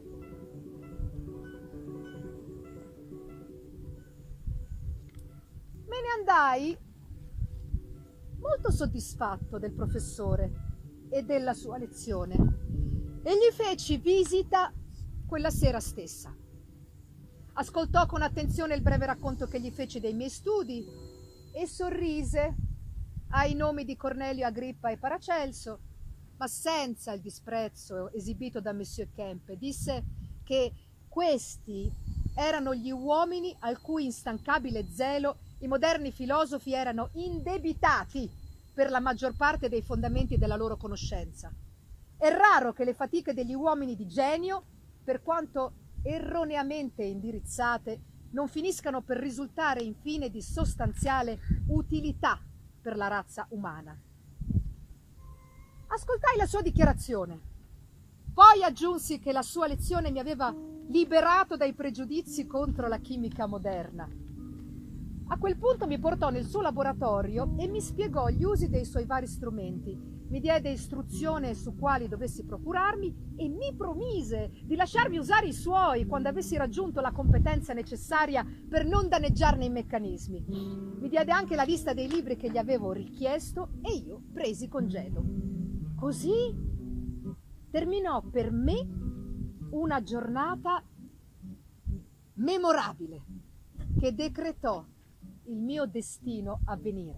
Me ne andai molto soddisfatto del professore e della sua lezione e gli feci visita quella sera stessa. Ascoltò con attenzione il breve racconto che gli feci dei miei studi e sorrise ai nomi di Cornelio, Agrippa e Paracelso, ma senza il disprezzo esibito da Monsieur Kempe. Disse che questi erano gli uomini al cui instancabile zelo i moderni filosofi erano indebitati per la maggior parte dei fondamenti della loro conoscenza. È raro che le fatiche degli uomini di genio, per quanto erroneamente indirizzate, non finiscano per risultare infine di sostanziale utilità per la razza umana. Ascoltai la sua dichiarazione, poi aggiunsi che la sua lezione mi aveva liberato dai pregiudizi contro la chimica moderna. A quel punto mi portò nel suo laboratorio e mi spiegò gli usi dei suoi vari strumenti, mi diede istruzione su quali dovessi procurarmi e mi promise di lasciarmi usare i suoi quando avessi raggiunto la competenza necessaria per non danneggiarne i meccanismi. Mi diede anche la lista dei libri che gli avevo richiesto e io presi congedo. Così terminò per me una giornata memorabile che decretò il mio destino a venire.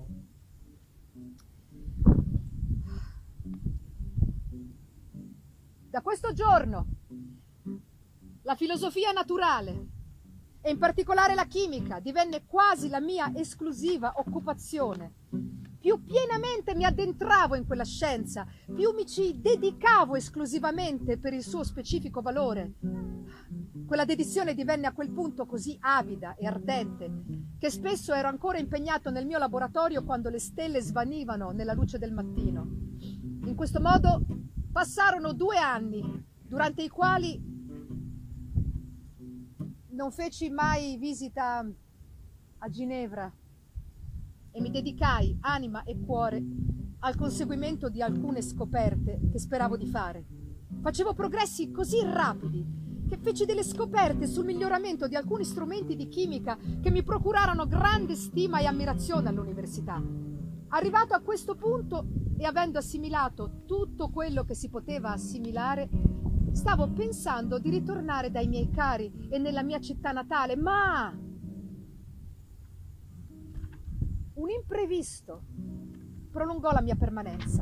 Da questo giorno la filosofia naturale e in particolare la chimica divenne quasi la mia esclusiva occupazione. Più pienamente mi addentravo in quella scienza, più mi ci dedicavo esclusivamente per il suo specifico valore. Quella dedizione divenne a quel punto così avida e ardente che spesso ero ancora impegnato nel mio laboratorio quando le stelle svanivano nella luce del mattino. In questo modo passarono due anni, durante i quali non feci mai visita a Ginevra e mi dedicai anima e cuore al conseguimento di alcune scoperte che speravo di fare. Facevo progressi così rapidi che feci delle scoperte sul miglioramento di alcuni strumenti di chimica che mi procurarono grande stima e ammirazione all'università. Arrivato a questo punto e avendo assimilato tutto quello che si poteva assimilare, stavo pensando di ritornare dai miei cari e nella mia città natale, ma un imprevisto prolungò la mia permanenza.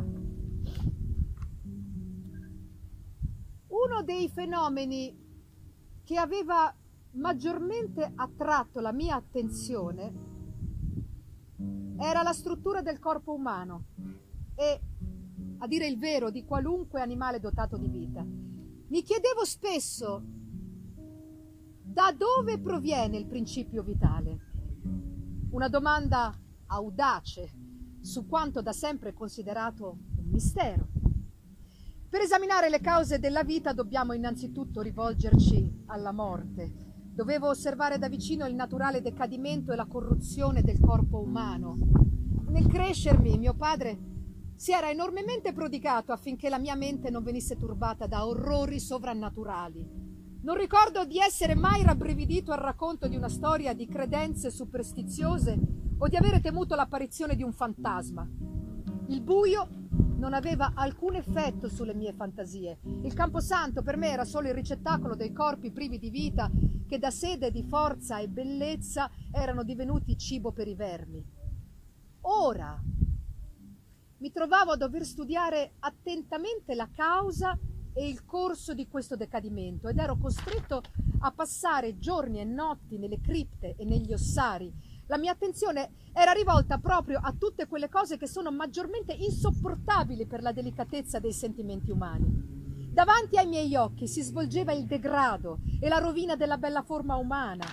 Uno dei fenomeni che aveva maggiormente attratto la mia attenzione era la struttura del corpo umano e, a dire il vero, di qualunque animale dotato di vita. Mi chiedevo spesso da dove proviene il principio vitale. Una domanda audace su quanto da sempre considerato un mistero. Per esaminare le cause della vita dobbiamo innanzitutto rivolgerci alla morte. Dovevo osservare da vicino il naturale decadimento e la corruzione del corpo umano. Nel crescermi, mio padre si era enormemente prodigato affinché la mia mente non venisse turbata da orrori sovrannaturali. Non ricordo di essere mai rabbrividito al racconto di una storia di credenze superstiziose o di avere temuto l'apparizione di un fantasma. Il buio non aveva alcun effetto sulle mie fantasie. Il camposanto per me era solo il ricettacolo dei corpi privi di vita che da sede di forza e bellezza erano divenuti cibo per i vermi. Ora mi trovavo a dover studiare attentamente la causa e il corso di questo decadimento ed ero costretto a passare giorni e notti nelle cripte e negli ossari. La mia attenzione era rivolta proprio a tutte quelle cose che sono maggiormente insopportabili per la delicatezza dei sentimenti umani. Davanti ai miei occhi si svolgeva il degrado e la rovina della bella forma umana.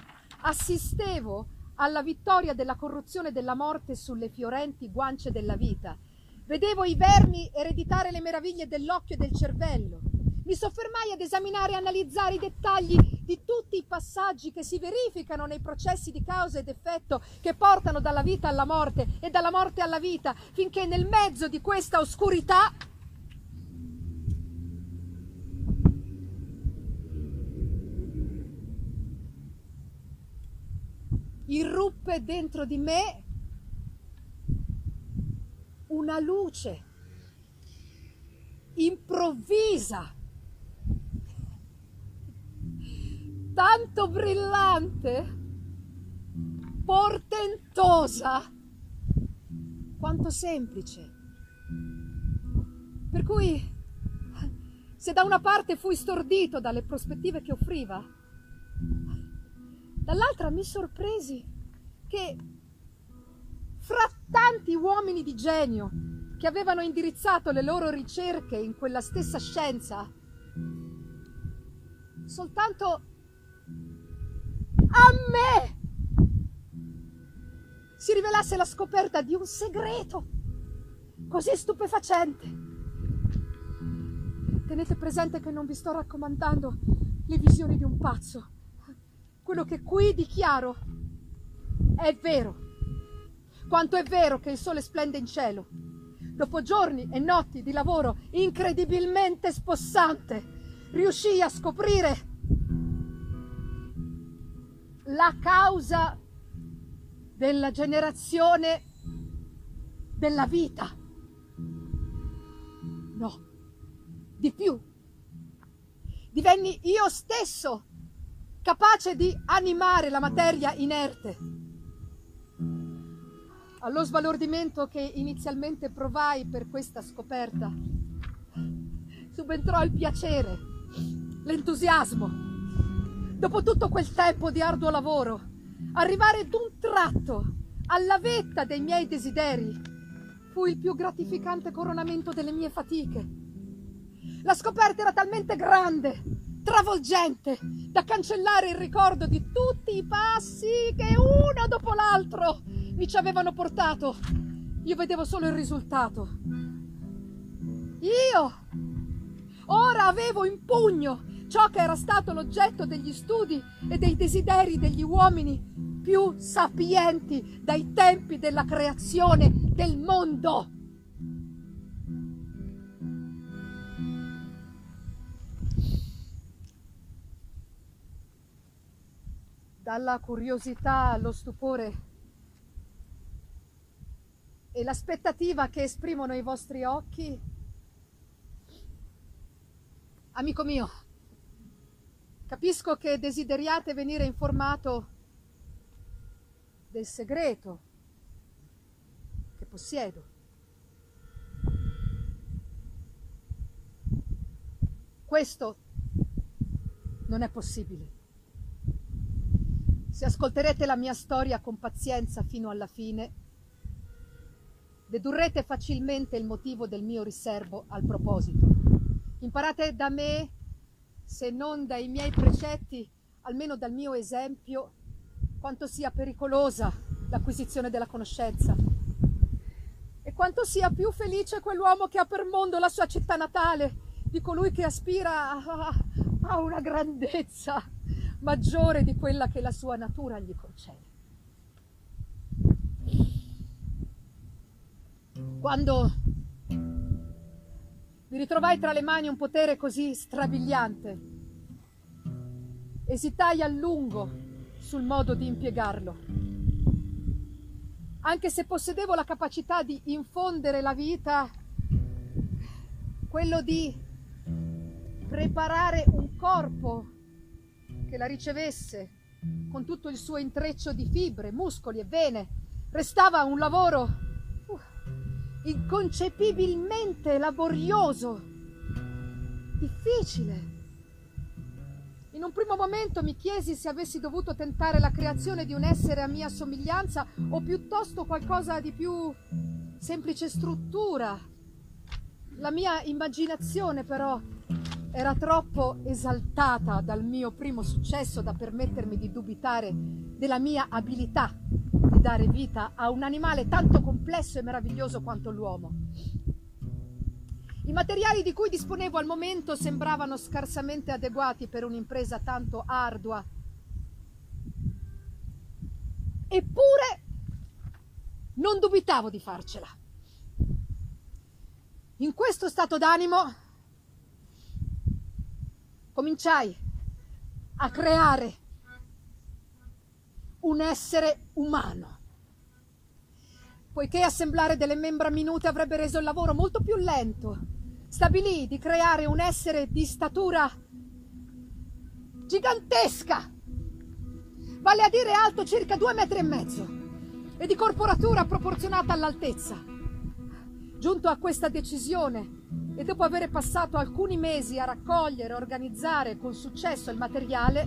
Assistevo alla vittoria della corruzione e della morte sulle fiorenti guance della vita. Vedevo i vermi ereditare le meraviglie dell'occhio e del cervello. Mi soffermai ad esaminare e analizzare i dettagli di tutti i passaggi che si verificano nei processi di causa ed effetto che portano dalla vita alla morte e dalla morte alla vita, finché nel mezzo di questa oscurità irruppe dentro di me una luce improvvisa, tanto brillante, portentosa, quanto semplice. Per cui, se da una parte fui stordito dalle prospettive che offriva, dall'altra mi sorpresi che fra tanti uomini di genio che avevano indirizzato le loro ricerche in quella stessa scienza, soltanto a me si rivelasse la scoperta di un segreto così stupefacente. Tenete presente che non vi sto raccomandando le visioni di un pazzo. Quello che qui dichiaro è vero, quanto è vero che il sole splende in cielo. Dopo giorni e notti di lavoro incredibilmente spossante, riuscii a scoprire la causa della generazione della vita. No, di più. Divenni io stesso capace di animare la materia inerte. Allo sbalordimento che inizialmente provai per questa scoperta subentrò il piacere, l'entusiasmo. Dopo tutto quel tempo di arduo lavoro, arrivare d'un tratto alla vetta dei miei desideri fu il più gratificante coronamento delle mie fatiche. La scoperta era talmente grande, travolgente, da cancellare il ricordo di tutti i passi che uno dopo l'altro mi ci avevano portato. Io vedevo solo il risultato. Io ora avevo in pugno ciò che era stato l'oggetto degli studi e dei desideri degli uomini più sapienti dai tempi della creazione del mondo. Dalla curiosità allo stupore e l'aspettativa che esprimono i vostri occhi, amico mio, capisco che desideriate venire informato del segreto che possiedo. Questo non è possibile. Se ascolterete la mia storia con pazienza fino alla fine, dedurrete facilmente il motivo del mio riserbo al proposito. Imparate da me, se non dai miei precetti, almeno dal mio esempio, quanto sia pericolosa l'acquisizione della conoscenza e quanto sia più felice quell'uomo che ha per mondo la sua città natale di colui che aspira a, a una grandezza maggiore di quella che la sua natura gli concede. Quando mi ritrovai tra le mani un potere così strabiliante, esitai a lungo sul modo di impiegarlo. Anche se possedevo la capacità di infondere la vita, quello di preparare un corpo che la ricevesse con tutto il suo intreccio di fibre, muscoli e vene, restava un lavoro uh, inconcepibilmente laborioso, difficile. In un primo momento mi chiesi se avessi dovuto tentare la creazione di un essere a mia somiglianza o piuttosto qualcosa di più semplice struttura. La mia immaginazione però era troppo esaltata dal mio primo successo da permettermi di dubitare della mia abilità di dare vita a un animale tanto complesso e meraviglioso quanto l'uomo. I materiali di cui disponevo al momento sembravano scarsamente adeguati per un'impresa tanto ardua. Eppure non dubitavo di farcela. In questo stato d'animo cominciai a creare un essere umano. Poiché assemblare delle membra minute avrebbe reso il lavoro molto più lento, stabilì di creare un essere di statura gigantesca, vale a dire alto circa due metri e mezzo, e di corporatura proporzionata all'altezza. Giunto a questa decisione, e dopo aver passato alcuni mesi a raccogliere e organizzare con successo il materiale,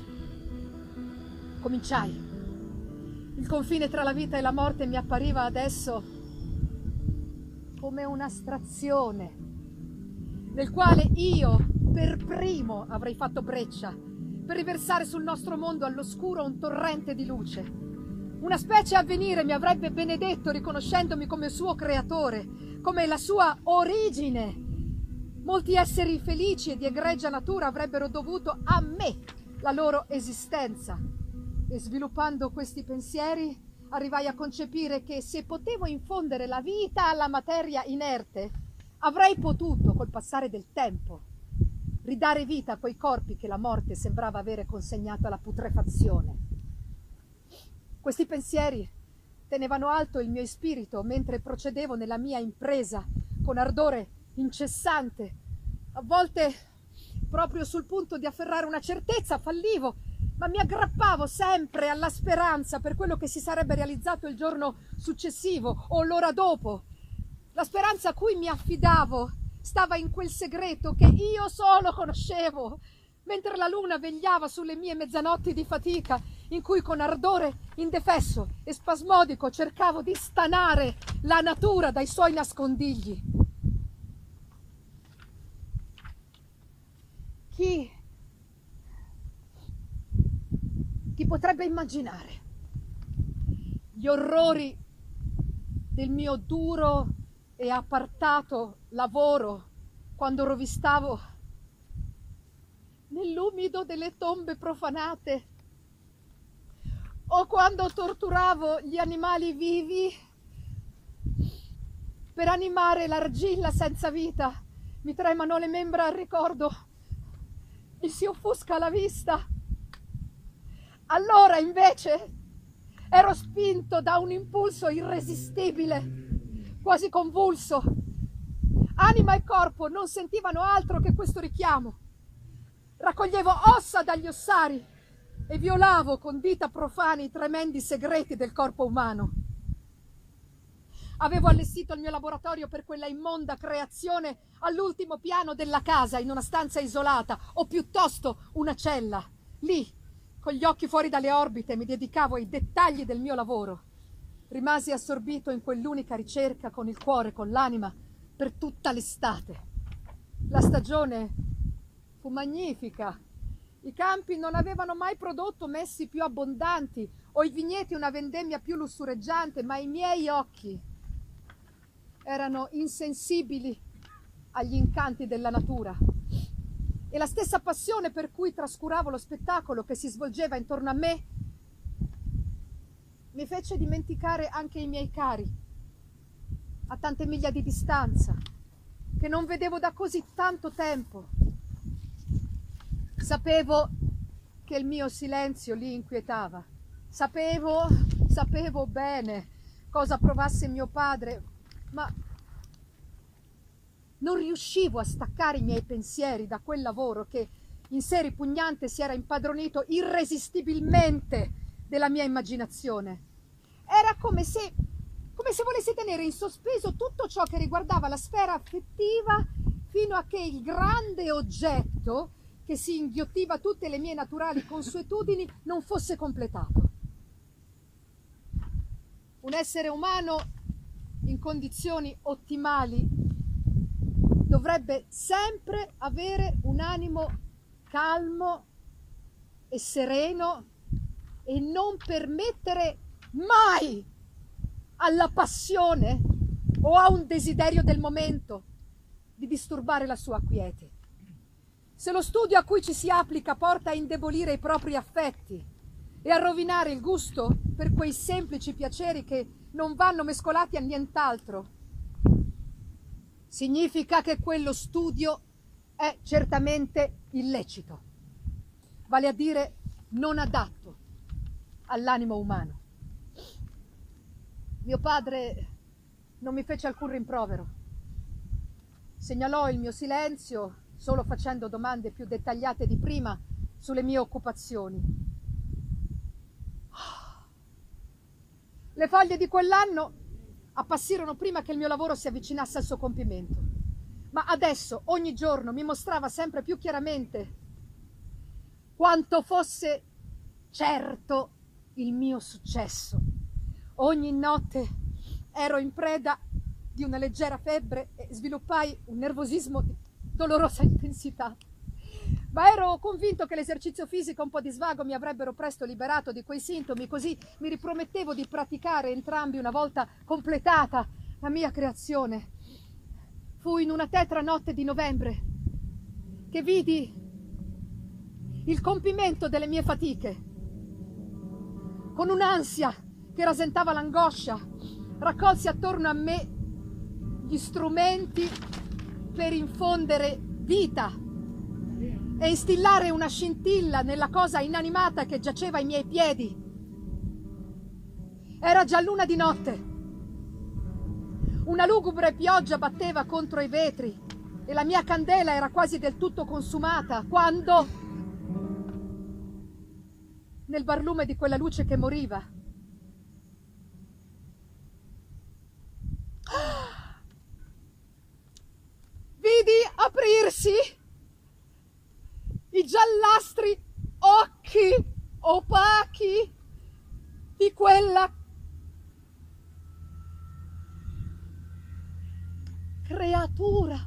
cominciai. Il confine tra la vita e la morte mi appariva adesso come un'astrazione, nel quale io per primo avrei fatto breccia per riversare sul nostro mondo all'oscuro un torrente di luce. Una specie a venire mi avrebbe benedetto riconoscendomi come suo creatore, come la sua origine. Molti esseri felici e di egregia natura avrebbero dovuto a me la loro esistenza. E sviluppando questi pensieri arrivai a concepire che se potevo infondere la vita alla materia inerte, avrei potuto, col passare del tempo, ridare vita a quei corpi che la morte sembrava avere consegnato alla putrefazione. Questi pensieri tenevano alto il mio spirito mentre procedevo nella mia impresa con ardore incessante. A volte, proprio sul punto di afferrare una certezza, fallivo, ma mi aggrappavo sempre alla speranza per quello che si sarebbe realizzato il giorno successivo o l'ora dopo. La speranza a cui mi affidavo stava in quel segreto che io solo conoscevo, mentre la luna vegliava sulle mie mezzanotti di fatica, in cui con ardore indefesso e spasmodico cercavo di stanare la natura dai suoi nascondigli. Chi, chi potrebbe immaginare gli orrori del mio duro e appartato lavoro quando rovistavo nell'umido delle tombe profanate, o quando torturavo gli animali vivi per animare l'argilla senza vita? Mi tremano le membra al ricordo, mi si offusca la vista. Allora invece ero spinto da un impulso irresistibile, quasi convulso. Anima e corpo non sentivano altro che questo richiamo. Raccoglievo ossa dagli ossari e violavo con dita profane i tremendi segreti del corpo umano. Avevo allestito il mio laboratorio per quella immonda creazione all'ultimo piano della casa, in una stanza isolata, o piuttosto una cella. Lì, con gli occhi fuori dalle orbite, mi dedicavo ai dettagli del mio lavoro. Rimasi assorbito in quell'unica ricerca con il cuore, con l'anima, per tutta l'estate. La stagione fu magnifica. I campi non avevano mai prodotto messi più abbondanti o i vigneti una vendemmia più lussureggiante, ma i miei occhi erano insensibili agli incanti della natura. E la stessa passione per cui trascuravo lo spettacolo che si svolgeva intorno a me mi fece dimenticare anche i miei cari, a tante miglia di distanza, che non vedevo da così tanto tempo. Sapevo che il mio silenzio li inquietava. Sapevo, sapevo bene cosa provasse mio padre, ma non riuscivo a staccare i miei pensieri da quel lavoro che in sé ripugnante si era impadronito irresistibilmente della mia immaginazione. Era come se, come se volessi tenere in sospeso tutto ciò che riguardava la sfera affettiva fino a che il grande oggetto che si inghiottiva tutte le mie naturali consuetudini non fosse completato. Un essere umano in condizioni ottimali dovrebbe sempre avere un animo calmo e sereno e non permettere mai alla passione o a un desiderio del momento di disturbare la sua quiete. Se lo studio a cui ci si applica porta a indebolire i propri affetti e a rovinare il gusto per quei semplici piaceri che non vanno mescolati a nient'altro, significa che quello studio è certamente illecito, vale a dire non adatto all'animo umano. Mio padre non mi fece alcun rimprovero, segnalò il mio silenzio solo facendo domande più dettagliate di prima sulle mie occupazioni. Le foglie di quell'anno appassirono prima che il mio lavoro si avvicinasse al suo compimento, ma adesso ogni giorno mi mostrava sempre più chiaramente quanto fosse certo il mio successo. Ogni notte ero in preda di una leggera febbre e sviluppai un nervosismo di dolorosa intensità. Ma ero convinto che l'esercizio fisico e un po' di svago mi avrebbero presto liberato di quei sintomi, così mi ripromettevo di praticare entrambi una volta completata la mia creazione. Fu in una tetra notte di novembre che vidi il compimento delle mie fatiche. Con un'ansia che rasentava l'angoscia, raccolsi attorno a me gli strumenti per infondere vita e instillare una scintilla nella cosa inanimata che giaceva ai miei piedi. Era già luna di notte. Una lugubre pioggia batteva contro i vetri e la mia candela era quasi del tutto consumata quando, nel barlume di quella luce che moriva, vidi aprirsi i giallastri occhi opachi di quella creatura.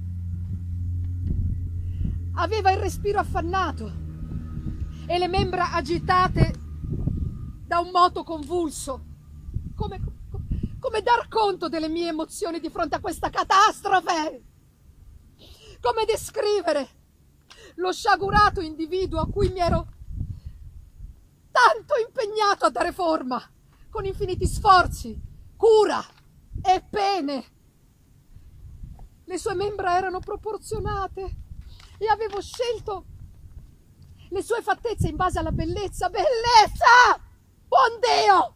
Aveva il respiro affannato e le membra agitate da un moto convulso. Come, come dar conto delle mie emozioni di fronte a questa catastrofe? Come descrivere lo sciagurato individuo a cui mi ero tanto impegnato a dare forma, con infiniti sforzi, cura e pene? Le sue membra erano proporzionate e avevo scelto le sue fattezze in base alla bellezza. Bellezza! Buon Dio!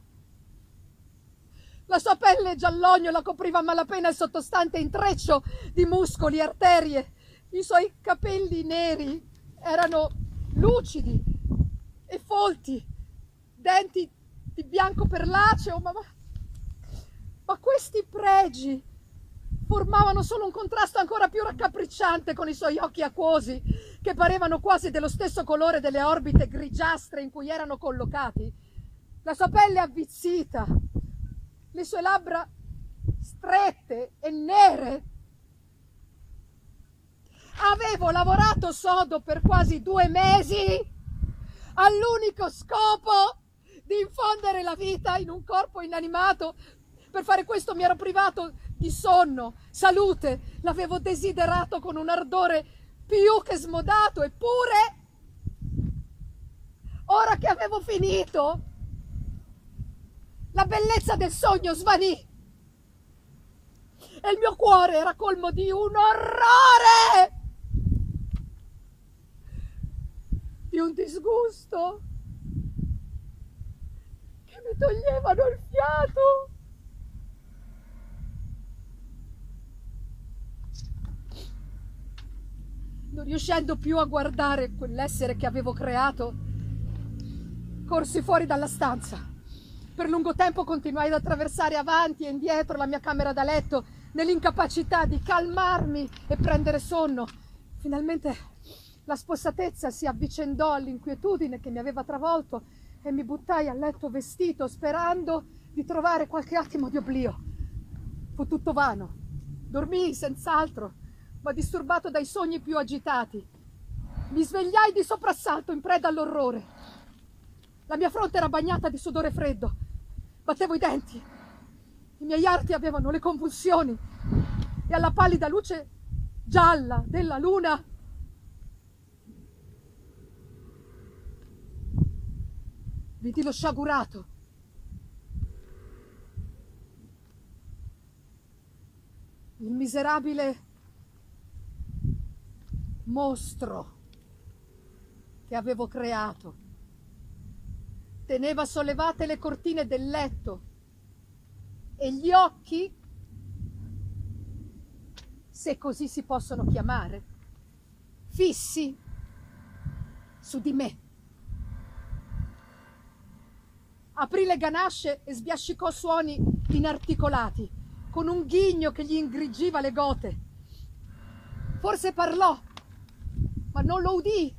La sua pelle giallognola copriva a malapena il sottostante intreccio di muscoli e arterie. I suoi capelli neri erano lucidi e folti, denti di bianco perlaceo, ma, ma, ma questi pregi formavano solo un contrasto ancora più raccapricciante con i suoi occhi acquosi, che parevano quasi dello stesso colore delle orbite grigiastre in cui erano collocati. La sua pelle avvizzita, le sue labbra strette e nere. Avevo lavorato sodo per quasi due mesi all'unico scopo di infondere la vita in un corpo inanimato. Per fare questo mi ero privato di sonno, salute, l'avevo desiderato con un ardore più che smodato, eppure, ora che avevo finito, la bellezza del sogno svanì e il mio cuore era colmo di un orrore, di un disgusto che mi toglievano il fiato. Non riuscendo più a guardare quell'essere che avevo creato, corsi fuori dalla stanza. Per lungo tempo continuai ad attraversare avanti e indietro la mia camera da letto, nell'incapacità di calmarmi e prendere sonno. Finalmente la spossatezza si avvicendò all'inquietudine che mi aveva travolto e mi buttai a letto vestito, sperando di trovare qualche attimo di oblio. Fu tutto vano. Dormii senz'altro, ma disturbato dai sogni più agitati. Mi svegliai di soprassalto in preda all'orrore. La mia fronte era bagnata di sudore freddo. Battevo i denti. I miei arti avevano le convulsioni e alla pallida luce gialla della luna. Vidi lo sciagurato. Il miserabile mostro che avevo creato. Teneva sollevate le cortine del letto e gli occhi, se così si possono chiamare, fissi su di me. Aprì le ganasce e sbiascicò suoni inarticolati, con un ghigno che gli ingrigiva le gote. Forse parlò, ma non lo udì.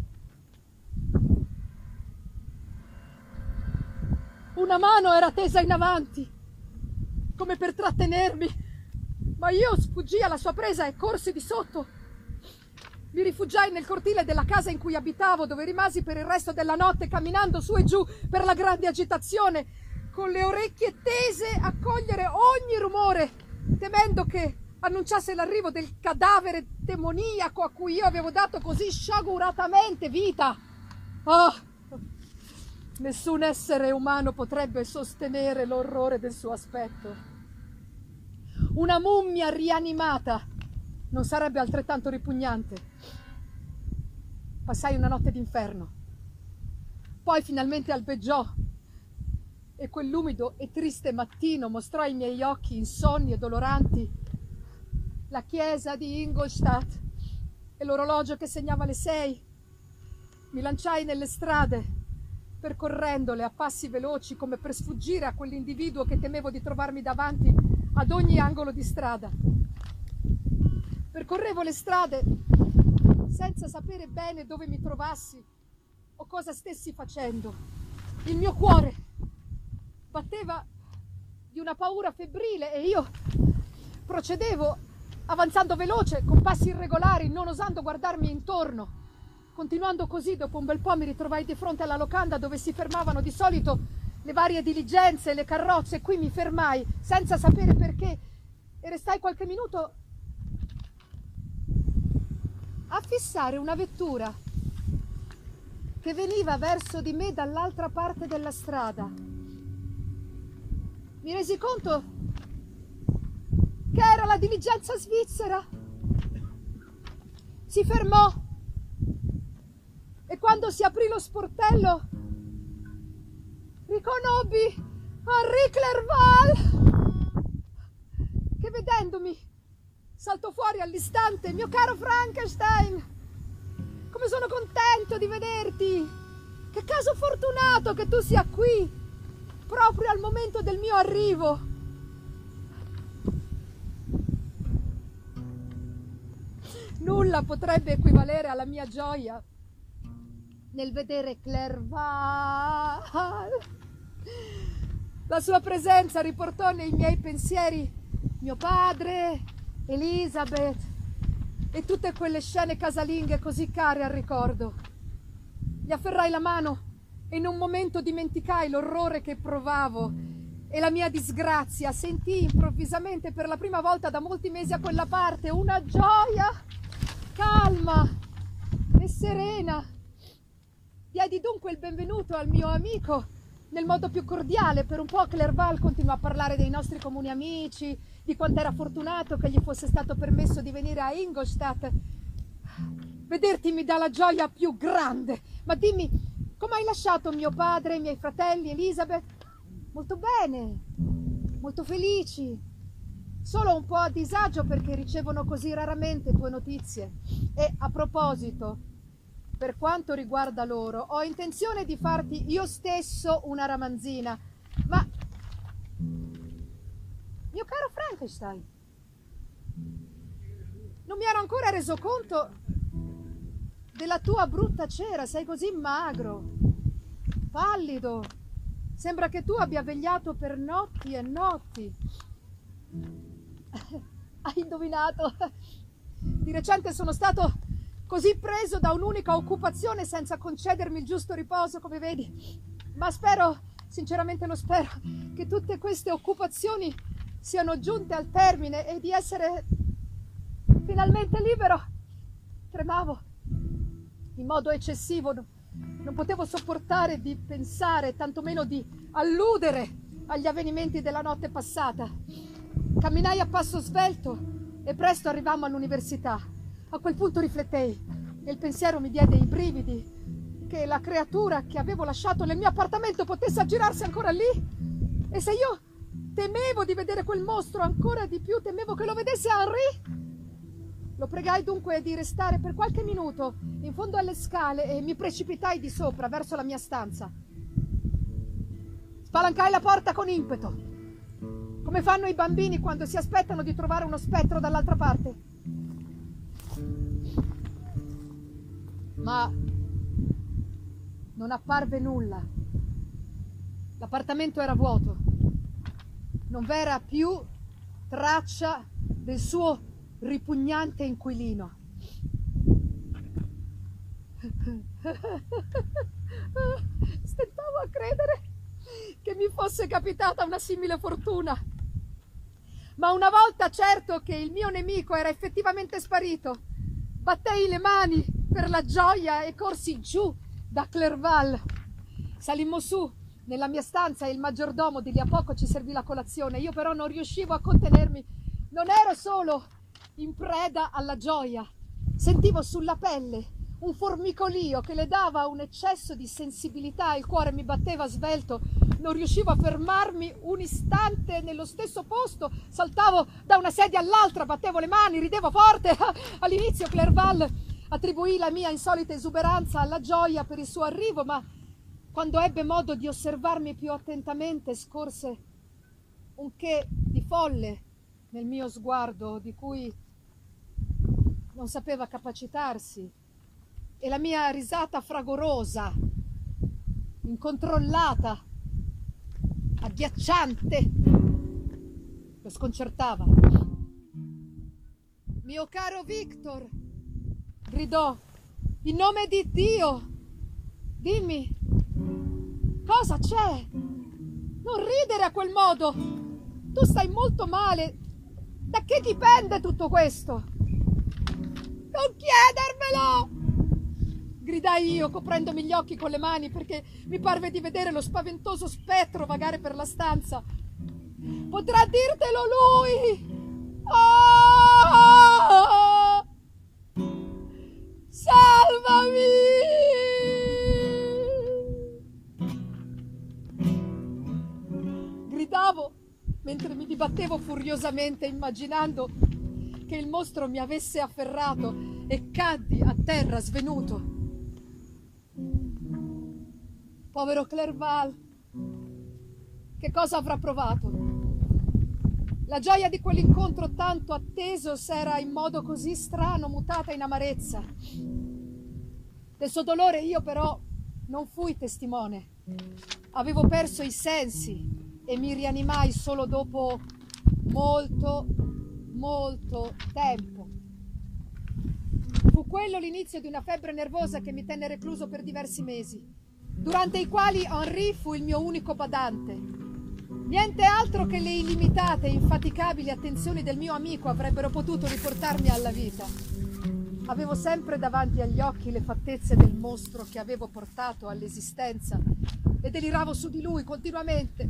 Una mano era tesa in avanti, come per trattenermi, ma io sfuggii alla sua presa e corsi di sotto. Mi rifugiai nel cortile della casa in cui abitavo, dove rimasi per il resto della notte camminando su e giù per la grande agitazione, con le orecchie tese a cogliere ogni rumore, temendo che annunciasse l'arrivo del cadavere demoniaco a cui io avevo dato così sciaguratamente vita. Oh, nessun essere umano potrebbe sostenere l'orrore del suo aspetto. Una mummia rianimata non sarebbe altrettanto ripugnante. Passai una notte d'inferno. Poi finalmente albeggiò e quell'umido e triste mattino mostrò ai miei occhi insonni e doloranti la chiesa di Ingolstadt e l'orologio che segnava le sei. Mi lanciai nelle strade, percorrendole a passi veloci come per sfuggire a quell'individuo che temevo di trovarmi davanti ad ogni angolo di strada. Percorrevo le strade senza sapere bene dove mi trovassi o cosa stessi facendo. Il mio cuore batteva di una paura febbrile e io procedevo avanzando veloce, con passi irregolari, non osando guardarmi intorno. Continuando così, dopo un bel po' mi ritrovai di fronte alla locanda dove si fermavano di solito le varie diligenze, le carrozze. Qui mi fermai senza sapere perché e restai qualche minuto a fissare una vettura che veniva verso di me dall'altra parte della strada. Mi resi conto che era la diligenza svizzera. Si fermò e quando si aprì lo sportello riconobbi Henri Clerval, che vedendomi saltò fuori all'istante. Mio caro Frankenstein, come sono contento di vederti! Che caso fortunato che tu sia qui, proprio al momento del mio arrivo. Nulla potrebbe equivalere alla mia gioia nel vedere Clerval. La sua presenza riportò nei miei pensieri mio padre, Elisabeth e tutte quelle scene casalinghe così care al ricordo. Gli afferrai la mano e in un momento dimenticai l'orrore che provavo e la mia disgrazia. Sentii improvvisamente, per la prima volta da molti mesi a quella parte, una gioia calma e serena. Diedi dunque il benvenuto al mio amico nel modo più cordiale. Per un po' Clerval continuò a parlare dei nostri comuni amici, di quanto era fortunato che gli fosse stato permesso di venire a Ingolstadt. Vederti mi dà la gioia più grande. Ma dimmi, come hai lasciato mio padre, i miei fratelli, Elisabeth? Molto bene, molto felici. Solo un po' a disagio perché ricevono così raramente tue notizie. E a proposito, per quanto riguarda loro, ho intenzione di farti io stesso una ramanzina. Ma, mio caro Frankenstein, non mi ero ancora reso conto della tua brutta cera. Sei così magro, pallido. Sembra che tu abbia vegliato per notti e notti. Hai indovinato. Di recente sono stato così preso da un'unica occupazione senza concedermi il giusto riposo, come vedi. Ma spero, sinceramente lo spero, che tutte queste occupazioni siano giunte al termine e di essere finalmente libero, tremavo in modo eccessivo, non potevo sopportare di pensare, tantomeno di alludere agli avvenimenti della notte passata. Camminai a passo svelto e presto arrivammo all'università. A quel punto riflettei e il pensiero mi diede i brividi che la creatura che avevo lasciato nel mio appartamento potesse aggirarsi ancora lì. E se io temevo di vedere quel mostro, ancora di più temevo che lo vedesse Henri. Lo pregai dunque di restare per qualche minuto in fondo alle scale e mi precipitai di sopra verso la mia stanza. Spalancai la porta con impeto, come fanno i bambini quando si aspettano di trovare uno spettro dall'altra parte. Ma non apparve nulla. L'appartamento era vuoto. Non v'era più traccia del suo ripugnante inquilino. Stentavo a credere che mi fosse capitata una simile fortuna. Ma una volta certo che il mio nemico era effettivamente sparito, battei le mani per la gioia e corsi giù da Clerval. Salimmo su nella mia stanza e il maggiordomo di lì a poco ci servì la colazione. Io però non riuscivo a contenermi. Non ero solo in preda alla gioia, sentivo sulla pelle un formicolio che le dava un eccesso di sensibilità, il cuore mi batteva svelto, non riuscivo a fermarmi un istante nello stesso posto, saltavo da una sedia all'altra, battevo le mani, ridevo forte. All'inizio Clerval attribuì la mia insolita esuberanza alla gioia per il suo arrivo, ma quando ebbe modo di osservarmi più attentamente scorse un che di folle nel mio sguardo di cui non sapeva capacitarsi, e la mia risata fragorosa, incontrollata, agghiacciante, lo sconcertava. Mio caro Victor, gridò, in nome di Dio, dimmi, cosa c'è? Non ridere a quel modo, tu stai molto male, da che dipende tutto questo? Non chiedermelo! Gridai io, coprendomi gli occhi con le mani, perché mi parve di vedere lo spaventoso spettro vagare per la stanza. Potrà dirtelo lui! Oh! Salvami! Gridavo mentre mi dibattevo furiosamente, immaginando che il mostro mi avesse afferrato, e caddi a terra svenuto. Povero Clerval, che cosa avrà provato? La gioia di quell'incontro tanto atteso s'era in modo così strano mutata in amarezza. Del suo dolore io però non fui testimone. Avevo perso i sensi e mi rianimai solo dopo molto, molto tempo. Fu quello l'inizio di una febbre nervosa che mi tenne recluso per diversi mesi, durante i quali Henri fu il mio unico badante. Niente altro che le illimitate e infaticabili attenzioni del mio amico avrebbero potuto riportarmi alla vita. Avevo sempre davanti agli occhi le fattezze del mostro che avevo portato all'esistenza e deliravo su di lui continuamente.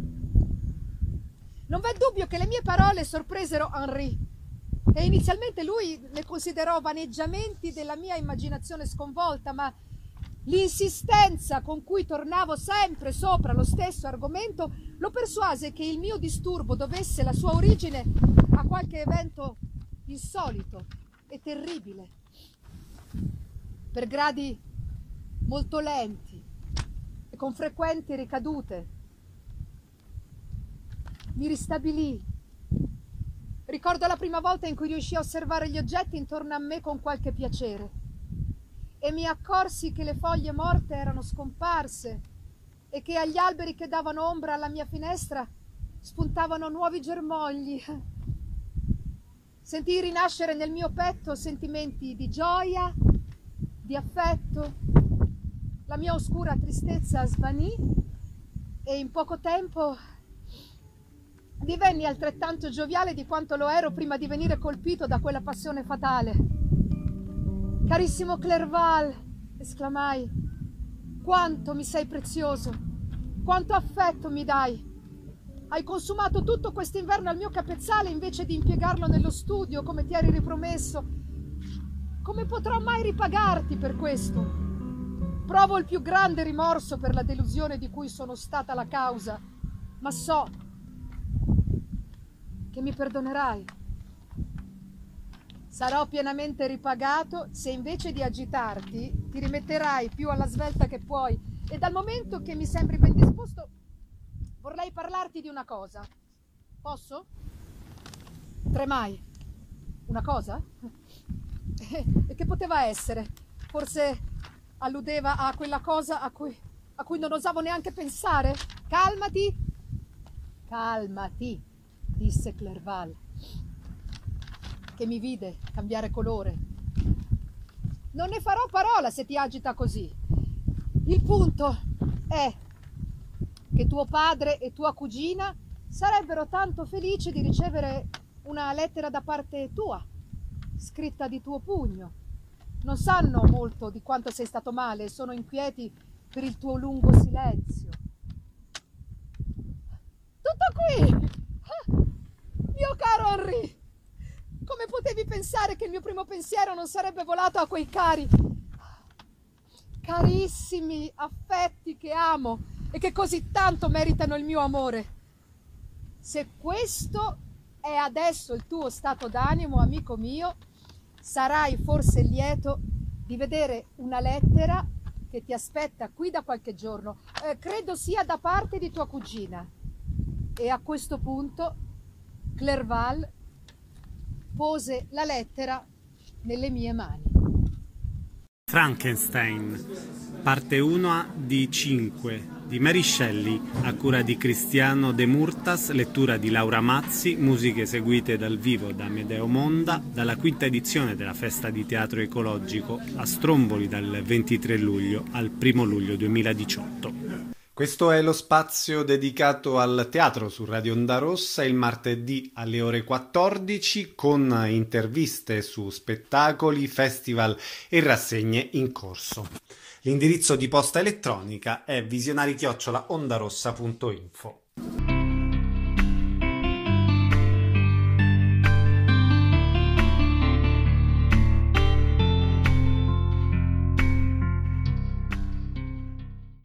Non v'è dubbio che le mie parole sorpresero Henri, e inizialmente lui le considerò vaneggiamenti della mia immaginazione sconvolta, ma l'insistenza con cui tornavo sempre sopra lo stesso argomento lo persuase che il mio disturbo dovesse la sua origine a qualche evento insolito e terribile. Per gradi molto lenti e con frequenti ricadute mi ristabilì. Ricordo la prima volta in cui riuscii a osservare gli oggetti intorno a me con qualche piacere e mi accorsi che le foglie morte erano scomparse e che agli alberi che davano ombra alla mia finestra spuntavano nuovi germogli. Sentii rinascere nel mio petto sentimenti di gioia, di affetto. La mia oscura tristezza svanì e in poco tempo Divenni altrettanto gioviale di quanto lo ero prima di venire colpito da quella passione fatale. Carissimo Clerval, esclamai, quanto mi sei prezioso, quanto affetto mi dai. Hai consumato tutto quest'inverno al mio capezzale invece di impiegarlo nello studio come ti eri ripromesso. Come potrò mai ripagarti per questo? Provo il più grande rimorso per la delusione di cui sono stata la causa, ma so che mi perdonerai. Sarò pienamente ripagato se invece di agitarti ti rimetterai più alla svelta che puoi, e dal momento che mi sembri ben disposto vorrei parlarti di una cosa. Posso? Tremai. Una cosa? E che poteva essere? Forse alludeva a quella cosa a cui, a cui non osavo neanche pensare? Calmati, calmati, disse Clerval, che mi vide cambiare colore. Non ne farò parola se ti agita così. Il punto è che tuo padre e tua cugina sarebbero tanto felici di ricevere una lettera da parte tua, scritta di tuo pugno. Non sanno molto di quanto sei stato male e sono inquieti per il tuo lungo silenzio. Tutto qui! Ah, mio caro Henri, come potevi pensare che il mio primo pensiero non sarebbe volato a quei cari, carissimi affetti che amo e che così tanto meritano il mio amore? Se questo è adesso il tuo stato d'animo, amico mio, sarai forse lieto di vedere una lettera che ti aspetta qui da qualche giorno. Eh, credo sia da parte di tua cugina. E a questo punto Clerval pose la lettera nelle mie mani. Frankenstein, parte uno di cinque, di Mary Shelley, a cura di Cristiano De Murtas, lettura di Laura Mazzi, musiche eseguite dal vivo da Amedeo Monda, dalla quinta edizione della Festa di Teatro Ecologico a Stromboli dal ventitré luglio al primo luglio duemiladiciotto. Questo è lo spazio dedicato al teatro su Radio Onda Rossa il martedì alle ore quattordici con interviste su spettacoli, festival e rassegne in corso. L'indirizzo di posta elettronica è visionari chiocciola ondarossa punto info.